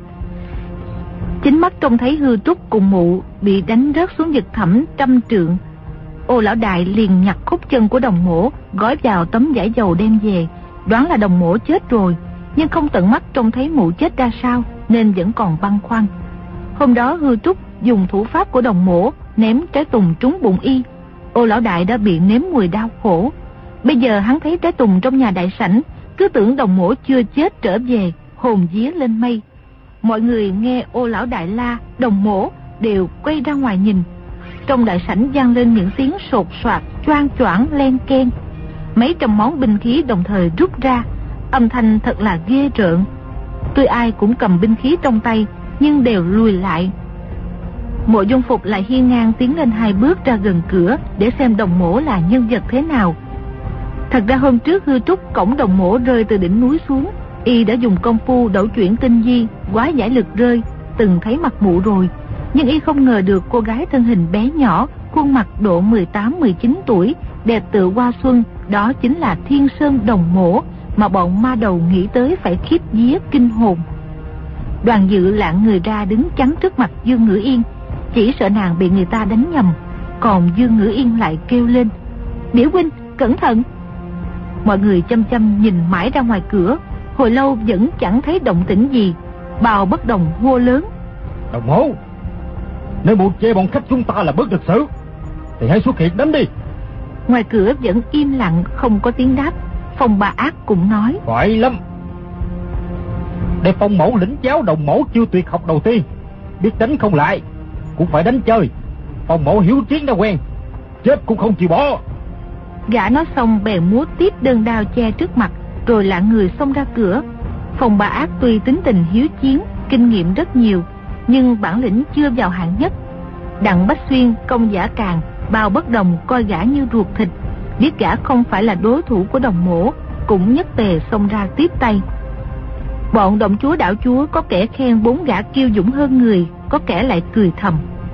[SPEAKER 3] Chính mắt trông thấy Hư Trúc cùng mụ bị đánh rớt xuống vực thẳm 100 trượng. Ô lão đại liền nhặt khúc chân của đồng mổ, gói vào tấm vải dầu đem về, đoán là đồng mổ chết rồi, nhưng không tận mắt trông thấy mụ chết ra sao nên vẫn còn băn khoăn. Hôm đó Hư Trúc dùng thủ pháp của đồng mổ ném trái tùng trúng bụng y. Ô lão đại đã bị nếm mùi đau khổ. Bây giờ hắn thấy trái tùng trong nhà đại sảnh, cứ tưởng đồng mổ chưa chết trở về, hồn vía lên mây. Mọi người nghe Ô lão đại la đồng mổ đều quay ra ngoài nhìn. Trong đại sảnh vang lên những tiếng sột soạt, choang choảng, len keng. Mấy trăm món binh khí đồng thời rút ra, âm thanh thật là ghê rợn. Tuy ai cũng cầm binh khí trong tay, nhưng đều lùi lại. Mộ Dung Phục lại hiên ngang tiến lên 2 bước ra gần cửa để xem đồng mổ là nhân vật thế nào. Thật ra hôm trước Hư Trúc cõng đồng mổ rơi từ đỉnh núi xuống, y đã dùng công phu đẩu chuyển tinh di, quá giải lực rơi, từng thấy mặt mụ rồi, nhưng y không ngờ được cô gái thân hình bé nhỏ khuôn mặt độ 18-19 tuổi, đẹp tự hoa xuân, đó chính là Thiên Sơn Đồng Mỗ mà bọn ma đầu nghĩ tới phải khiếp vía kinh hồn. Đoàn Dự lạng người ra đứng chắn trước mặt Dương Ngữ Yên, chỉ sợ nàng bị người ta đánh nhầm. Còn Dương Ngữ Yên lại kêu lên: Biểu huynh, cẩn thận! Mọi người chăm chăm nhìn mãi ra ngoài cửa, hồi lâu vẫn chẳng thấy động tĩnh gì. Bào Bất Đồng hô lớn:
[SPEAKER 5] Đồng Mỗ, nếu muốn chê bọn khách chúng ta là bất lịch sự thì hãy xuất hiện đánh đi.
[SPEAKER 3] Ngoài cửa vẫn im lặng không có tiếng đáp. Phong Ba Ác cũng nói:
[SPEAKER 5] Phải lắm. Để Phong mẫu lĩnh giáo Đồng Mỗ chiêu tuyệt học đầu tiên, biết đánh không lại cũng phải đánh chơi. Phong mẫu hiếu chiến đã quen, chết cũng không chịu bỏ.
[SPEAKER 3] Gã nói xong bèn múa tiếp đơn đao che trước mặt, rồi lạng người xông ra cửa. Phong Ba Ác tuy tính tình hiếu chiến, kinh nghiệm rất nhiều, nhưng bản lĩnh chưa vào hạng nhất. Đặng Bách Xuyên, Công Giả Càng, Bào Bất Đồng coi gã như ruột thịt, biết gã không phải là đối thủ của Đồng Mỗ, cũng nhất tề xông ra tiếp tay. Bọn động chúa đảo chúa có kẻ khen 4 gã kiêu dũng hơn người, có kẻ lại cười thầm: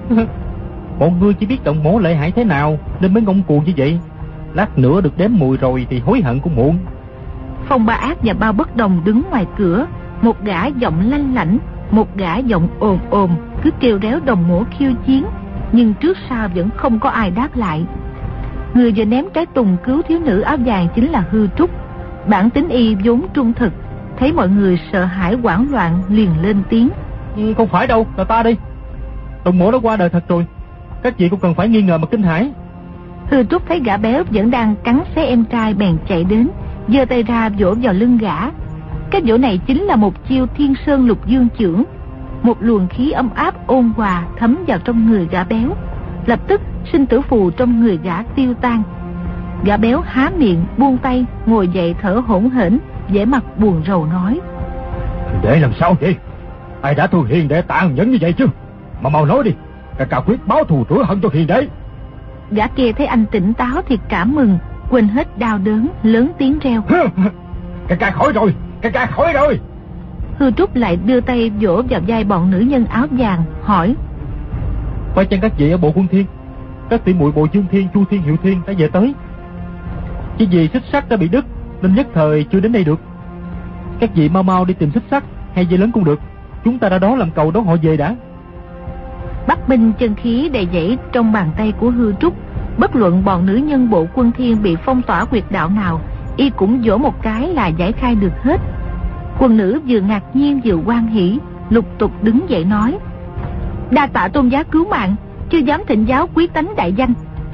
[SPEAKER 4] Bọn ngươi chỉ biết Đồng Mỗ lợi hại thế nào nên mới ngông cuồng như vậy. Lát nữa được đếm mùi rồi thì hối hận cũng muộn.
[SPEAKER 3] Phong Ba Ác và Bào Bất Đồng đứng ngoài cửa, một gã giọng lanh lảnh, một gã giọng ồn ồn, cứ kêu réo Đồng Mỗ khiêu chiến, nhưng trước sau vẫn không có ai đáp lại. Người vừa ném trái tùng cứu thiếu nữ áo vàng chính là Hư Trúc. Bản tính y vốn trung thực, thấy mọi người sợ hãi hoảng loạn liền lên tiếng:
[SPEAKER 4] Không phải đâu, là ta đi. Đồng Mỗ đã qua đời thật rồi, các vị cũng cần phải nghi ngờ mà kinh hãi.
[SPEAKER 3] Hư Trúc thấy gã béo vẫn đang cắn xé em trai bèn chạy đến, giơ tay ra vỗ vào lưng gã. Cái vỗ này chính là một chiêu Thiên Sơn Lục Dương chưởng. Một luồng khí ấm áp ôn hòa thấm vào trong người gã béo, lập tức sinh tử phù trong người gã tiêu tan. Gã béo há miệng buông tay, ngồi dậy thở hổn hển, vẻ mặt buồn rầu nói:
[SPEAKER 5] Để làm sao vậy? Ai đã thương Hiền Đệ tàn nhẫn như vậy chứ? Mà mau nói đi, ca quyết báo thù rửa hận cho Hiền Đệ.
[SPEAKER 3] Gã kia thấy anh tỉnh táo thì cảm mừng, quên hết đau đớn, lớn tiếng reo:
[SPEAKER 5] Ca khỏi rồi, ca khỏi rồi.
[SPEAKER 3] Hư Trúc lại đưa tay vỗ vào vai bọn nữ nhân áo vàng, hỏi:
[SPEAKER 4] Phải chăng các vị ở bộ Quân Thiên, các tỷ muội bộ Dương Thiên, Chu Thiên, Hiệu Thiên đã về tới? Chỉ vì xích sắt đã bị đứt nên nhất thời chưa đến đây được. Các vị mau mau đi tìm xích sắt hay dây lớn cũng được, chúng ta ra đó làm cầu đón họ về đã.
[SPEAKER 3] Bắc binh chân khí đầy dẫy trong bàn tay của Hư Trúc. Bất luận bọn nữ nhân bộ Quân Thiên bị phong tỏa huyệt đạo nào, y cũng vỗ một cái là giải khai được hết. Quần nữ vừa ngạc nhiên vừa hoan hỉ, lục tục đứng dậy nói: Đa tạ tôn giá cứu mạng, chưa dám thịnh giáo quyết tánh đại danh.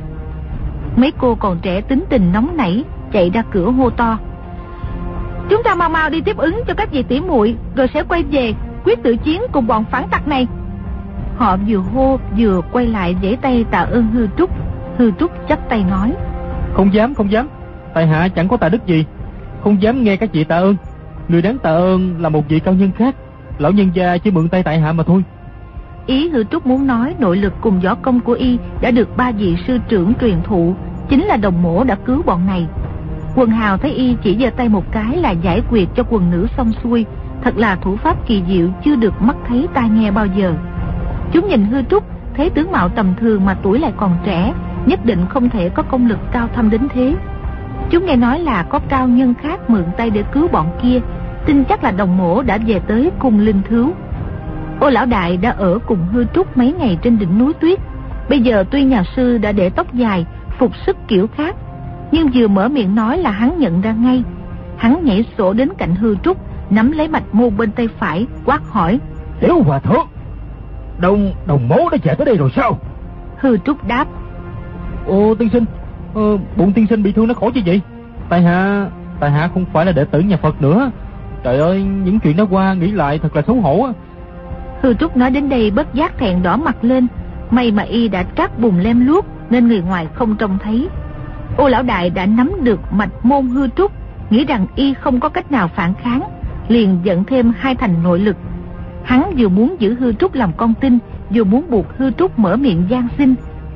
[SPEAKER 3] Mấy cô còn trẻ tính tình nóng nảy, chạy ra cửa hô to: Chúng ta mau mau đi tiếp ứng cho các vị tỷ muội, rồi sẽ quay về quyết tự chiến cùng bọn phản tặc này. Họ vừa hô vừa quay lại vẫy tay tạ ơn Hư Trúc. Hư Trúc chắp tay nói:
[SPEAKER 4] Không dám, tại hạ chẳng có tài đức gì, không dám nghe các vị tạ ơn. Người đáng tạ ơn là một vị cao nhân khác, lão nhân gia chỉ mượn tay tại hạ mà thôi.
[SPEAKER 3] Ý Hư Trúc muốn nói nội lực cùng võ công của y đã được 3 vị sư trưởng truyền thụ, chính là Đồng Mỗ đã cứu bọn này. Quần hào thấy y chỉ giơ tay một cái là giải quyết cho quần nữ xong xuôi, thật là thủ pháp kỳ diệu chưa được mắt thấy tai nghe bao giờ. Chúng nhìn Hư Trúc, thấy tướng mạo tầm thường mà tuổi lại còn trẻ, nhất định không thể có công lực cao thâm đến thế. Chúng nghe nói là có cao nhân khác mượn tay để cứu bọn kia, tin chắc là Đồng Mỗ đã về tới cùng linh thứu. Ô lão đại đã ở cùng Hư Trúc mấy ngày trên đỉnh núi tuyết. Bây giờ tuy nhà sư đã để tóc dài, phục sức kiểu khác, nhưng vừa mở miệng nói là hắn nhận ra ngay. Hắn nhảy sổ đến cạnh Hư Trúc, nắm lấy mạch môn bên tay phải, quát hỏi:
[SPEAKER 5] Liễu hòa thượng, Đồng Mỗ đã chạy tới đây rồi sao?
[SPEAKER 3] Hư Trúc đáp:
[SPEAKER 4] Ô tiên sinh, bụng tiên sinh bị thương nó khổ chứ vậy? Tại hạ không phải là đệ tử nhà Phật nữa. Trời ơi, những chuyện đó qua nghĩ lại thật là xấu hổ á.
[SPEAKER 3] Hư Trúc nói đến đây bất giác thẹn đỏ mặt lên. May mà y đã trát bùn lem luốc nên người ngoài không trông thấy. Ô lão đại đã nắm được mạch môn Hư Trúc, nghĩ rằng y không có cách nào phản kháng, liền dẫn thêm 2 thành nội lực. Hắn vừa muốn giữ Hư Trúc làm con tin, vừa muốn buộc Hư Trúc mở miệng van xin,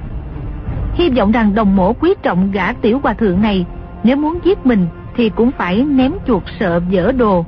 [SPEAKER 3] hy vọng rằng Đồng Mỗ quý trọng gã tiểu hòa thượng này, nếu muốn giết mình thì cũng phải ném chuột sợ dở đồ.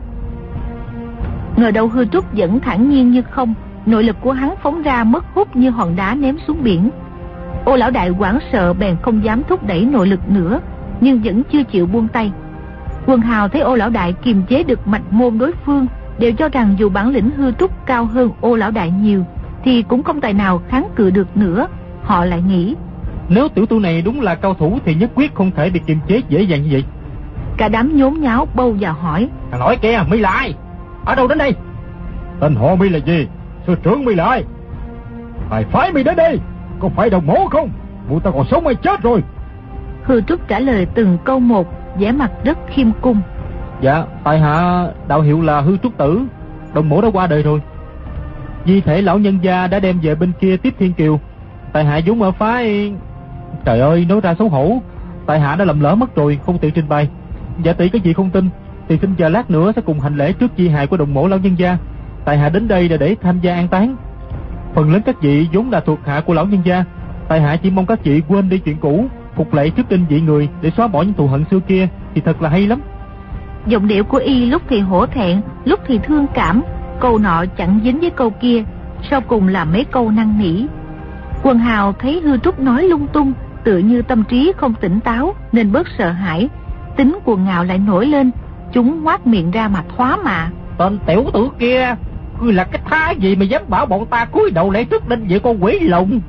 [SPEAKER 3] Ngờ đâu Hư Trúc vẫn thản nhiên như không, nội lực của hắn phóng ra mất hút như hòn đá ném xuống biển. Ô lão đại hoảng sợ bèn không dám thúc đẩy nội lực nữa, nhưng vẫn chưa chịu buông tay. Quần hào thấy Ô lão đại kiềm chế được mạch môn đối phương, đều cho rằng dù bản lĩnh hư trúc cao hơn Ô lão đại nhiều thì cũng không tài nào kháng cự được nữa. Họ lại nghĩ,
[SPEAKER 4] nếu tiểu tu này đúng là cao thủ thì nhất quyết không thể bị kiềm chế dễ dàng như vậy.
[SPEAKER 3] Cả đám nhốn nháo bâu vào hỏi,
[SPEAKER 4] thằng nói kìa, mi là ai? Ở đâu đến đây?
[SPEAKER 5] Tên họ mi là gì? Sư trưởng mi là ai? Ai phái mi đến đây? Có phải đồng mẫu không? Mụ ta còn sống hay chết rồi?
[SPEAKER 3] Hư trúc trả lời từng câu một, vẻ mặt rất khiêm cung.
[SPEAKER 4] Dạ, tại hạ đạo hiệu là Hư Trúc Tử, đồng mẫu đã qua đời rồi. Di thể lão nhân gia đã đem về bên kia tiếp thiên kiều. Tại hạ vốn ở phái... Trời ơi, nói ra xấu hổ. Tại hạ đã lầm lỡ mất rồi, không tiện trình bày. Dạ tỷ cái gì không tin thì xin chờ lát nữa sẽ cùng hành lễ trước di hài của đồng mẫu lão nhân gia. Tại hạ đến đây là để tham gia an táng. Phần lớn các vị vốn là thuộc hạ của lão nhân gia. Tại hạ chỉ mong các vị quên đi chuyện cũ, phục lệ trước đinh vị người để xóa bỏ những thù hận xưa kia thì thật là hay lắm.
[SPEAKER 3] Giọng điệu của y lúc thì hổ thẹn, lúc thì thương cảm, câu nọ chẳng dính với câu kia, sau cùng là mấy câu năn nỉ. Quần hào thấy Hư Trúc nói lung tung, tự như tâm trí không tỉnh táo nên bớt sợ hãi, tính cuồng ngạo lại nổi lên, chúng ngoác miệng ra mà thoá mạ.
[SPEAKER 4] Tên tiểu tử kia, ngươi là cái thá gì mà dám bảo bọn ta cúi đầu lễ trước đinh vậy con quỷ lùn?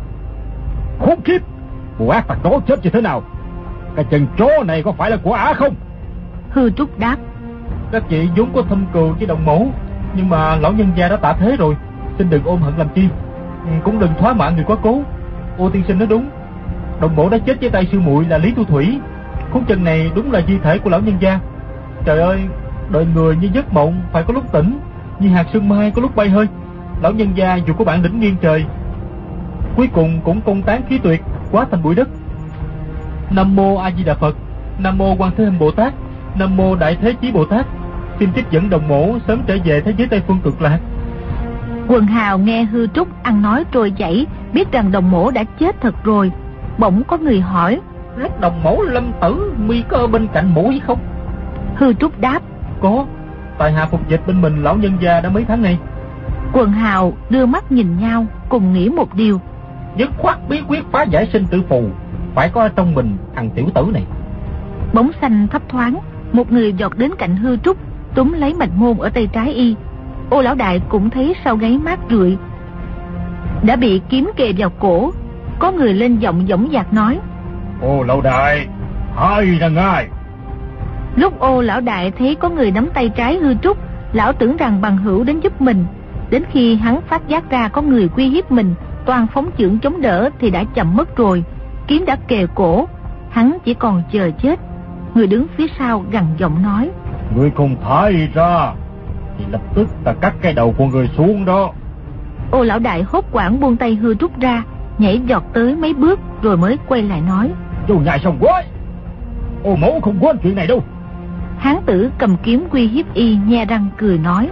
[SPEAKER 5] Khốn kiếp, bộ ác tặc đó chết như thế nào? Cái chân chó này có phải là của ả không?
[SPEAKER 3] Hư Trúc đáp,
[SPEAKER 4] các vị vốn có thâm cừu với đồng mẫu, nhưng mà lão nhân gia đã tạ thế rồi, xin đừng ôm hận làm chi, cũng đừng thoá mạ người quá cố. Ô tiên sinh nói đúng, đồng mẫu đã chết với tay sư muội là Lý Tu Thủy. Khúc chân này đúng là di thể của lão nhân gia. Trời ơi, đời người như giấc mộng, phải có lúc tỉnh, như hạt sương mai có lúc bay hơi. Lão nhân gia dù có bản lĩnh nghiêng trời, cuối cùng cũng công tán khí tuyệt, hóa thành bụi đất. Nam mô A Di Đà Phật, Nam mô Quan Thế Âm Bồ Tát, Nam mô Đại Thế Chí Bồ Tát, xin tiếp dẫn đồng mẫu sớm trở về thế giới Tây Phương Cực Lạc.
[SPEAKER 3] Quần hào nghe Hư Trúc ăn nói trôi chảy, biết rằng đồng mẫu đã chết thật rồi. Bỗng có người hỏi,
[SPEAKER 4] lúc đồng mẫu lâm tử mi có ở bên cạnh mẫu hay không?
[SPEAKER 3] Hư Trúc đáp,
[SPEAKER 4] có, tại hạ phục dịch bên mình lão nhân gia đã mấy tháng nay.
[SPEAKER 3] Quần hào đưa mắt nhìn nhau, cùng nghĩ một điều,
[SPEAKER 4] dứt khoát bí quyết phá giải sinh tử phù phải có ở trong mình thằng tiểu tử này.
[SPEAKER 3] Bóng xanh thấp thoáng, một người giọt đến cạnh Hư Trúc, túm lấy mạch môn ở tay trái y. Ô lão đại cũng thấy sau gáy mát rượi đã bị kiếm kề vào cổ. Có người lên giọng dõng dạc nói,
[SPEAKER 5] ô lão đại, hai là ngài.
[SPEAKER 3] Lúc ô lão đại thấy có người nắm tay trái Hư Trúc, lão tưởng rằng bằng hữu đến giúp mình. Đến khi hắn phát giác ra có người uy hiếp mình, toàn phóng chưởng chống đỡ thì đã chậm mất rồi. Kiếm đã kề cổ, hắn chỉ còn chờ chết. Người đứng phía sau gằn giọng nói,
[SPEAKER 5] ngươi không thả y ra thì lập tức ta cắt cái đầu của người xuống đó.
[SPEAKER 3] Ô lão đại hốt hoảng buông tay Hư Trúc ra, nhảy giọt tới mấy bước rồi mới quay lại nói,
[SPEAKER 5] chú nhai xong quá, ô mẫu không quên chuyện này đâu.
[SPEAKER 3] Hán tử cầm kiếm uy hiếp y nhe răng cười nói,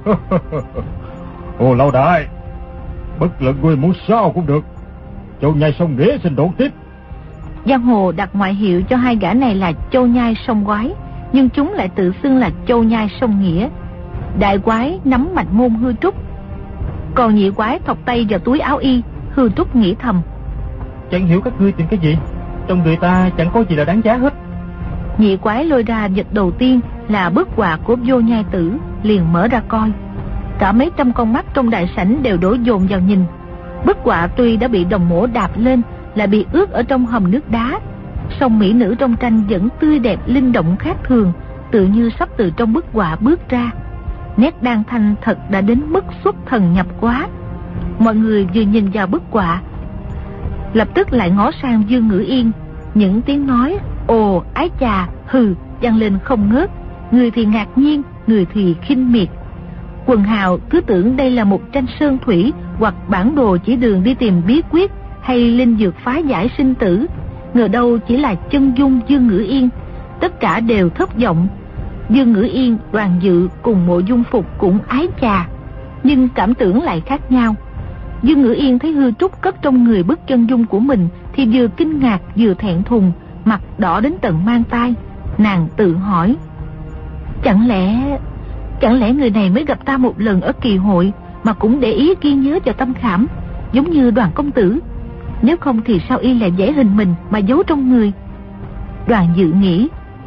[SPEAKER 5] ô lão đại, bất luận ngươi muốn sao cũng được, chú nhai xong nghĩa xin đón tiếp.
[SPEAKER 3] Giang hồ đặt ngoại hiệu cho hai gã này là Châu Nhai Sông Quái, nhưng chúng lại tự xưng là Châu Nhai Sông Nghĩa. Đại quái nắm mạch môn Hư Trúc, còn nhị quái thọc tay vào túi áo y. Hư Trúc nghĩ thầm,
[SPEAKER 4] chẳng hiểu các ngươi tìm cái gì, trong người ta chẳng có gì là đáng giá hết.
[SPEAKER 3] Nhị quái lôi ra vật đầu tiên là bức họa của Vô Nhai Tử, liền mở ra coi. Cả mấy trăm con mắt trong đại sảnh đều đổ dồn vào nhìn. Bức họa tuy đã bị đồng mổ đạp lên, lại bị ướt ở trong hầm nước đá, song mỹ nữ trong tranh vẫn tươi đẹp linh động khác thường, tự như sắp từ trong bức họa bước ra. Nét đan thanh thật đã đến mức xuất thần nhập quá. Mọi người vừa nhìn vào bức họa, lập tức lại ngó sang Dương Ngữ Yên. Những tiếng nói ồ, ái chà, hừ vang lên không ngớt, người thì ngạc nhiên, người thì khinh miệt. Quần hào cứ tưởng đây là một tranh sơn thủy hoặc bản đồ chỉ đường đi tìm bí quyết hay linh dược phá giải sinh tử, ngờ đâu chỉ là chân dung Dương Ngữ Yên. Tất cả đều thất vọng. Dương Ngữ Yên, Đoàn Dự cùng Mộ Dung Phục cũng ái chà, nhưng cảm tưởng lại khác nhau. Dương Ngữ Yên thấy Hư Trúc cất trong người bức chân dung của mình thì vừa kinh ngạc vừa thẹn thùng, mặt đỏ đến tận mang tai. Nàng tự hỏi, chẳng lẽ người này mới gặp ta một lần ở kỳ hội mà cũng để ý ghi nhớ vào tâm khảm, giống như Đoàn công tử. Nếu không thì sao y lại vẽ hình mình mà giấu trong người? Đoàn Dự nghĩ,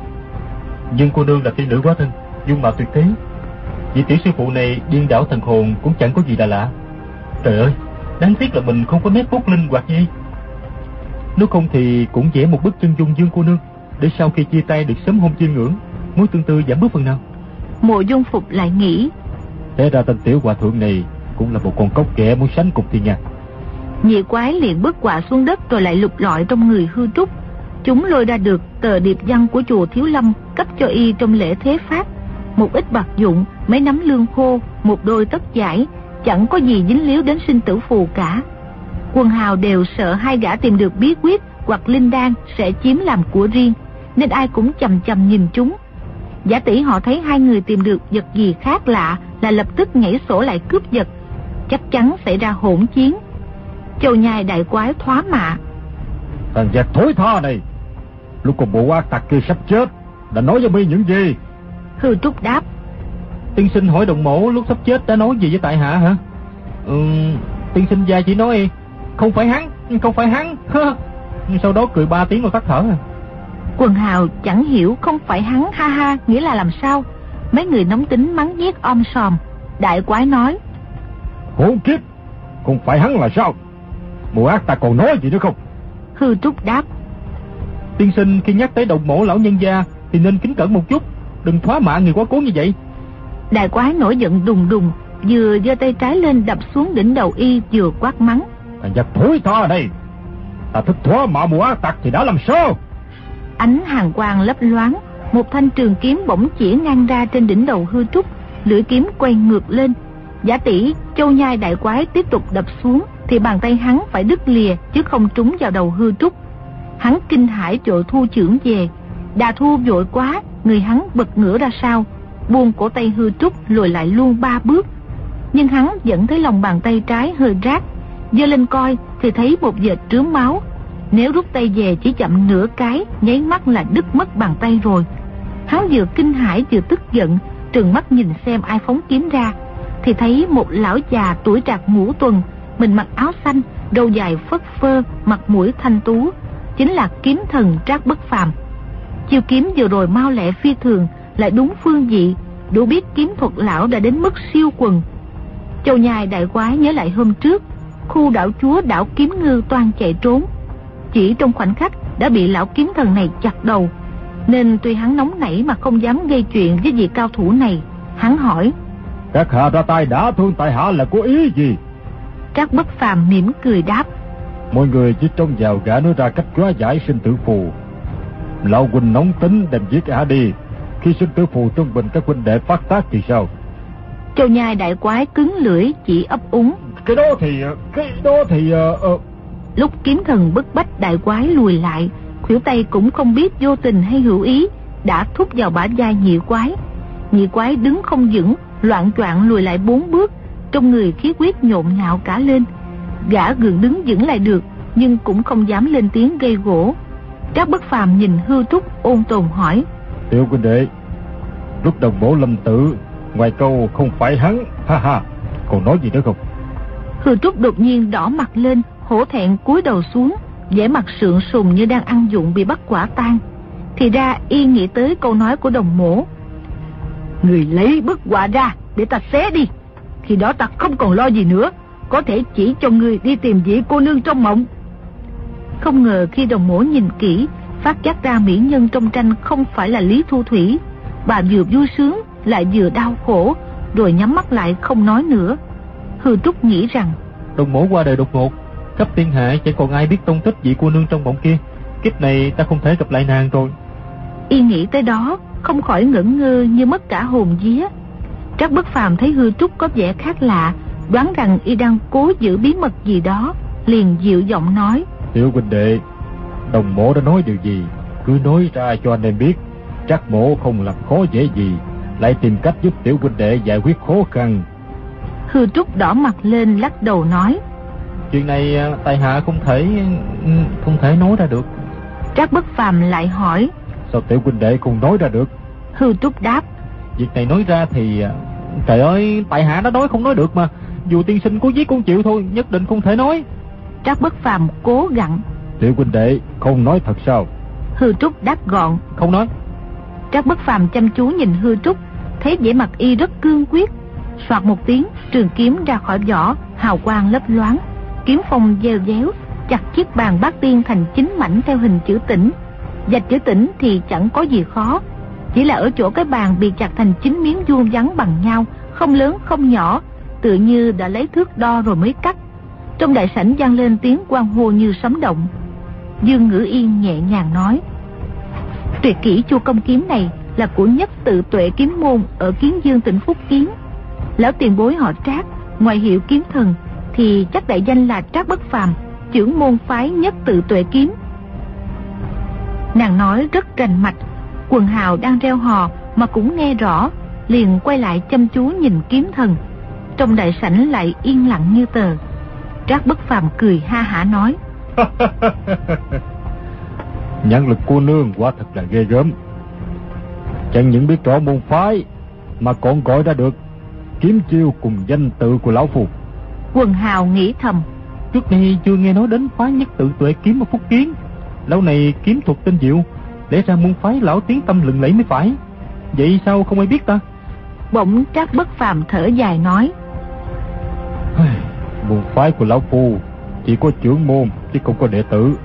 [SPEAKER 4] Dương cô nương là tiên nữ quá thân, dung mạo tuyệt thế. Vị tiểu sư phụ này điên đảo thần hồn cũng chẳng có gì là lạ. Trời ơi, đáng tiếc là mình không có nét bút linh hoạt gì. Nếu không thì cũng vẽ một bức chân dung Dương cô nương, để sau khi chia tay được sớm hôn chiêm ngưỡng, mối tương tư giảm bớt phần nào.
[SPEAKER 3] Mộ Dung Phục lại nghĩ,
[SPEAKER 5] thế ra tên tiểu hòa thượng này cũng là một con cóc ghẻ muốn sánh cùng thiên nha.
[SPEAKER 3] Nhị quái liền bước quạ xuống đất rồi lại lục lọi trong người Hư Trúc. Chúng lôi ra được tờ điệp văn của chùa Thiếu Lâm cấp cho y trong lễ thế phát, một ít bạc dụng, mấy nắm lương khô, một đôi tất vải, chẳng có gì dính líu đến sinh tử phù cả. Quần hào đều sợ hai gã tìm được bí quyết hoặc linh đan sẽ chiếm làm của riêng, nên ai cũng chằm chằm nhìn chúng. Giả tỷ họ thấy hai người tìm được vật gì khác lạ là lập tức nhảy sổ lại cướp vật, chắc chắn xảy ra hỗn chiến. Châu Nhai đại quái thoá mạ,
[SPEAKER 5] thằng giặc thối tha này, lúc còn bộ ác tặc kia sắp chết đã nói với mi những gì?
[SPEAKER 3] Hư Trúc đáp,
[SPEAKER 4] Tiên sinh hỏi đồng mổ lúc sắp chết đã nói gì với tại hạ hả? Tiên sinh gia chỉ nói không phải hắn, không phải hắn. Sau đó cười 3 tiếng rồi tắt thở.
[SPEAKER 3] Quần hào chẳng hiểu không phải hắn ha ha nghĩa là làm sao. Mấy người nóng tính mắng nhiếc om sòm. Đại quái nói,
[SPEAKER 5] khốn kiếp, không phải hắn là sao? Bộ ác ta còn nói gì nữa không?
[SPEAKER 3] Hư Trúc đáp,
[SPEAKER 4] Tiên sinh khi nhắc tới đồng mổ lão nhân gia thì nên kính cẩn một chút, đừng thoá mạ người quá cố như vậy.
[SPEAKER 3] Đại quái nổi giận đùng đùng, vừa giơ tay trái lên đập xuống đỉnh đầu y, vừa quát mắng,
[SPEAKER 5] thằng giặc thối tha này, ta thích thoá mạ bộ ác tặc thì đã làm sao?
[SPEAKER 3] Ánh hàn quang lấp loáng, một thanh trường kiếm bỗng chĩa ngang ra trên đỉnh đầu Hư Trúc, lưỡi kiếm quay ngược lên. Giả tỷ Châu Nhai đại quái tiếp tục đập xuống thì bàn tay hắn phải đứt lìa chứ không trúng vào đầu Hư Trúc. Hắn kinh hãi vội thu chưởng về. Đà thu vội quá, người hắn bật ngửa ra sau, buông cổ tay Hư Trúc lùi lại luôn 3 bước. Nhưng hắn vẫn thấy lòng bàn tay trái hơi rát, giơ lên coi thì thấy một vệt trướng máu. Nếu rút tay về chỉ chậm nửa cái, nháy mắt là đứt mất bàn tay rồi. Hắn vừa kinh hãi vừa tức giận, trừng mắt nhìn xem ai phóng kiếm ra, thì thấy một lão già tuổi trạc ngũ tuần, mình mặc áo xanh, râu dài phất phơ, mặt mũi thanh tú, chính là kiếm thần Trác Bất Phàm. Chiêu kiếm vừa rồi mau lẹ phi thường, lại đúng phương vị, đủ biết kiếm thuật lão đã đến mức siêu quần. Châu Nhai đại quái nhớ lại hôm trước, khu đảo chúa đảo Kiếm Ngư toan chạy trốn, chỉ trong khoảnh khắc đã bị lão kiếm thần này chặt đầu, nên tuy hắn nóng nảy mà không dám gây chuyện với vị cao thủ này. Hắn hỏi,
[SPEAKER 5] các hạ ra tay đã thương tại hạ là có ý gì?
[SPEAKER 3] Trác Bất Phàm mỉm cười đáp,
[SPEAKER 5] mọi người chỉ trông vào gã nói ra cách hóa giải sinh tử phù. Lão huynh nóng tính đem giết ả đi, khi sinh tử phù trung bình các huynh đệ phát tác thì sao?
[SPEAKER 3] Châu Nhai đại quái cứng lưỡi chỉ ấp úng,
[SPEAKER 5] cái đó thì
[SPEAKER 3] Lúc kiếm thần bức bách đại quái lùi lại, khuỷu tay cũng không biết vô tình hay hữu ý đã thúc vào bả vai nhị quái. Nhị quái đứng không vững, loạng choạng lùi lại 4 bước, trong người khí huyết nhộn nhạo cả lên. Gã gượng đứng vững lại được, nhưng cũng không dám lên tiếng gây gỗ. Trác Bất Phàm nhìn Hư Trúc ôn tồn hỏi,
[SPEAKER 5] tiểu huynh đệ, lúc đồng bổ lâm tử, ngoài câu không phải hắn, ha ha, còn nói gì nữa không?
[SPEAKER 3] Hư Trúc đột nhiên đỏ mặt lên, hổ thẹn cúi đầu xuống, vẻ mặt sượng sùng như đang ăn dụng bị bắt quả tang. Thì ra y nghĩ tới câu nói của đồng mổ, người lấy bức họa ra để ta xé đi, khi đó ta không còn lo gì nữa, có thể chỉ cho người đi tìm vị cô nương trong mộng. Không ngờ khi đồng mổ nhìn kỹ, phát giác ra mỹ nhân trong tranh không phải là Lý Thu Thủy. Bà vừa vui sướng lại vừa đau khổ, rồi nhắm mắt lại không nói nữa. Hư Trúc nghĩ rằng
[SPEAKER 4] đồng mổ qua đời đột ngột, khắp thiên hạ chẳng còn ai biết tung tích vị cô nương trong mộng kia. Kiếp này ta không thể gặp lại nàng rồi.
[SPEAKER 3] Y nghĩ tới đó không khỏi ngẩn ngơ như mất cả hồn vía. Trác Bất Phàm thấy Hư Trúc có vẻ khác lạ, đoán rằng y đang cố giữ bí mật gì đó, liền dịu giọng nói,
[SPEAKER 5] tiểu huynh đệ, đồng mổ đã nói điều gì cứ nói ra cho anh em biết. Trác mổ không làm khó dễ gì, lại tìm cách giúp tiểu huynh đệ giải quyết khó khăn.
[SPEAKER 3] Hư Trúc đỏ mặt lên lắc đầu nói,
[SPEAKER 4] chuyện này tại hạ không thể nói ra được.
[SPEAKER 3] Trác Bất Phàm lại hỏi,
[SPEAKER 5] sao tiểu huynh đệ không nói ra được?
[SPEAKER 3] Hư Trúc đáp,
[SPEAKER 4] việc này nói ra thì trời ơi, tại hạ đã nói không nói được mà. Dù tiên sinh cố giết cũng chịu thôi, nhất định không thể nói.
[SPEAKER 3] Trác Bất Phàm cố gặn.
[SPEAKER 5] Tiểu huynh đệ không nói thật sao?
[SPEAKER 3] Hư Trúc đáp gọn.
[SPEAKER 4] Không nói.
[SPEAKER 3] Trác Bất Phàm chăm chú nhìn Hư Trúc, thấy vẻ mặt y rất cương quyết. Soạt một tiếng, trường kiếm ra khỏi vỏ, hào quang lấp loáng, kiếm phong gieo déo, chặt chiếc bàn bát tiên thành 9 mảnh theo hình chữ tĩnh. Vạch chữ tĩnh thì chẳng có gì khó, chỉ là ở chỗ cái bàn bị chặt thành 9 miếng vuông vắn bằng nhau, không lớn không nhỏ, tựa như đã lấy thước đo rồi mới cắt. Trong đại sảnh vang lên tiếng hoan hô như sấm động. Dương Ngữ Yên nhẹ nhàng nói: tuyệt kỹ Chu Công kiếm này là của Nhất Tự Tuệ kiếm môn ở Kiến Dương tỉnh Phúc Kiến. Lão tiền bối họ Trác, ngoài hiệu kiếm thần thì chắc đại danh là Trác Bất Phàm, chưởng môn phái Nhất Tự Tuệ kiếm. Nàng nói rất rành mạch, quần hào đang reo hò mà cũng nghe rõ, liền quay lại chăm chú nhìn kiếm thần. Trong đại sảnh lại yên lặng như tờ. Trác Bất Phàm cười ha hả nói:
[SPEAKER 5] Nhãn lực cô nương quả thật là ghê gớm. Chẳng những biết rõ môn phái mà còn gọi ra được kiếm chiêu cùng danh tự của lão phu.
[SPEAKER 3] Quần hào nghĩ thầm:
[SPEAKER 4] trước đây chưa nghe nói đến phái Nhất Tự Tuệ kiếm ở Phúc Kiến. Lâu này kiếm thuật tinh diệu, lẽ ra môn phái lão tiếng tâm lừng lẫy mới phải. Vậy sao không ai biết ta?
[SPEAKER 3] Bỗng Trác Bất Phàm thở dài nói:
[SPEAKER 5] môn phái của lão phu chỉ có trưởng môn chứ không có đệ tử.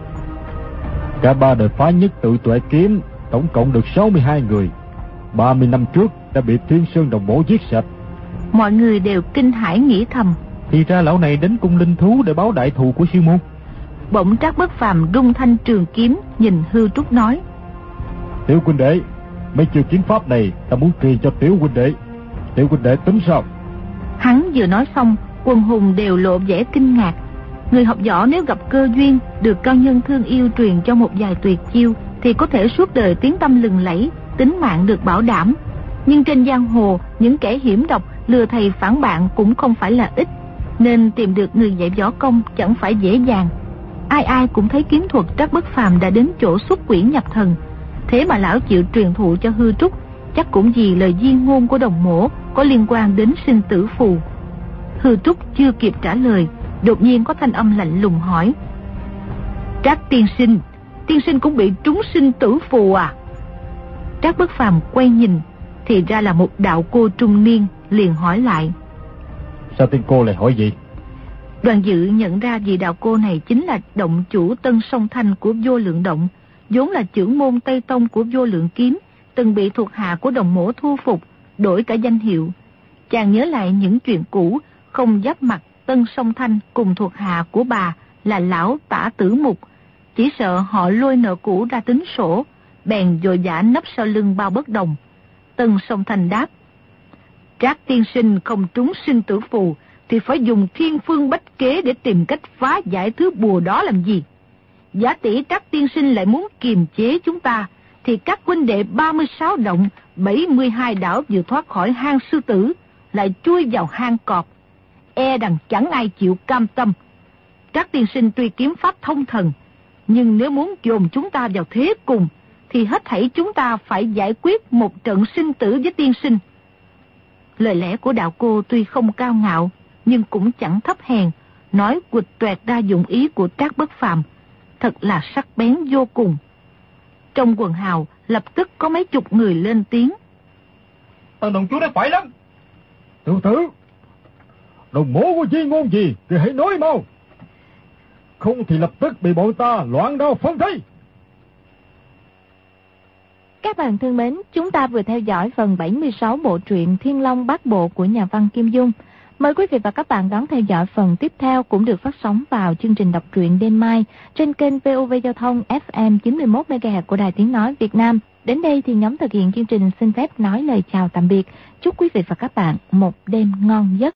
[SPEAKER 5] Cả 3 đời phái Nhất Tự Tuệ kiếm tổng cộng được 62 người. 30 năm trước đã bị Thiên Sơn Đồng Mổ giết sạch.
[SPEAKER 3] Mọi người đều kinh hãi nghĩ thầm:
[SPEAKER 4] thì ra lão này đến cung linh thú để báo đại thù của sư môn.
[SPEAKER 3] Bỗng Trác Bất Phàm rung thanh trường kiếm, nhìn Hư Trúc nói:
[SPEAKER 5] Tiểu huynh đệ, mấy chiêu kiếm pháp này ta muốn truyền cho tiểu huynh đệ. Tiểu huynh đệ tính sao?
[SPEAKER 3] Hắn vừa nói xong, quần hùng đều lộ vẻ kinh ngạc. Người học võ nếu gặp cơ duyên được cao nhân thương yêu truyền cho một vài tuyệt chiêu thì có thể suốt đời tiếng tăm lừng lẫy, tính mạng được bảo đảm. Nhưng trên giang hồ, những kẻ hiểm độc lừa thầy phản bạn cũng không phải là ít, nên tìm được người dạy võ công chẳng phải dễ dàng. Ai ai cũng thấy kiếm thuật Trác Bất Phàm đã đến chỗ xuất quỷ nhập thần. Thế mà lão chịu truyền thụ cho Hư Trúc, chắc cũng vì lời di ngôn của Đồng Mổ có liên quan đến sinh tử phù. Hư Trúc chưa kịp trả lời, đột nhiên có thanh âm lạnh lùng hỏi: Trác tiên sinh cũng bị trúng sinh tử phù à? Trác Bất Phàm quay nhìn, thì ra là một đạo cô trung niên, liền hỏi lại:
[SPEAKER 5] sao tiên cô lại hỏi gì?
[SPEAKER 3] Đoàn Dự nhận ra vị đạo cô này chính là động chủ Tân Sông Thanh của Vô Lượng Động, vốn là chưởng môn Tây Tông của Vô Lượng Kiếm, từng bị thuộc hạ của Đồng Mổ thu phục, đổi cả danh hiệu. Chàng nhớ lại những chuyện cũ, không giáp mặt Tân Sông Thanh cùng thuộc hạ của bà là lão Tả Tử Mục, chỉ sợ họ lôi nợ cũ ra tính sổ, bèn vội vã nấp sau lưng Bao Bất Đồng. Tân Sông Thanh đáp: Trác tiên sinh không trúng sinh tử phù thì phải dùng thiên phương bách kế để tìm cách phá giải thứ bùa đó làm gì? Giả tỷ Trác tiên sinh lại muốn kiềm chế chúng ta, thì các huynh đệ 36 động, 72 đảo vừa thoát khỏi hang sư tử, lại chui vào hang cọp. E rằng chẳng ai chịu cam tâm. Trác tiên sinh tuy kiếm pháp thông thần, nhưng nếu muốn dồn chúng ta vào thế cùng, thì hết thảy chúng ta phải giải quyết một trận sinh tử với tiên sinh. Lời lẽ của đạo cô tuy không cao ngạo, nhưng cũng chẳng thấp hèn, nói quịch toẹt ra dụng ý của Trác Bất Phàm, thật là sắc bén vô cùng. Trong quần hào lập tức có mấy chục người lên tiếng:
[SPEAKER 4] Tân đồng chúa nói phải lắm.
[SPEAKER 5] Tiểu tử, Đồng Mổ có di ngôn gì thì hãy nói mau, không thì lập tức bị bọn ta loạn đao phân thây.
[SPEAKER 1] Các bạn thân mến, chúng ta vừa theo dõi phần 76 bộ truyện Thiên Long Bát Bộ của nhà văn Kim Dung. Mời quý vị và các bạn đón theo dõi phần tiếp theo, cũng được phát sóng vào chương trình đọc truyện đêm mai trên kênh VOV Giao thông FM 91 MHz của Đài Tiếng nói Việt Nam. Đến đây thì nhóm thực hiện chương trình xin phép nói lời chào tạm biệt. Chúc quý vị và các bạn một đêm ngon giấc.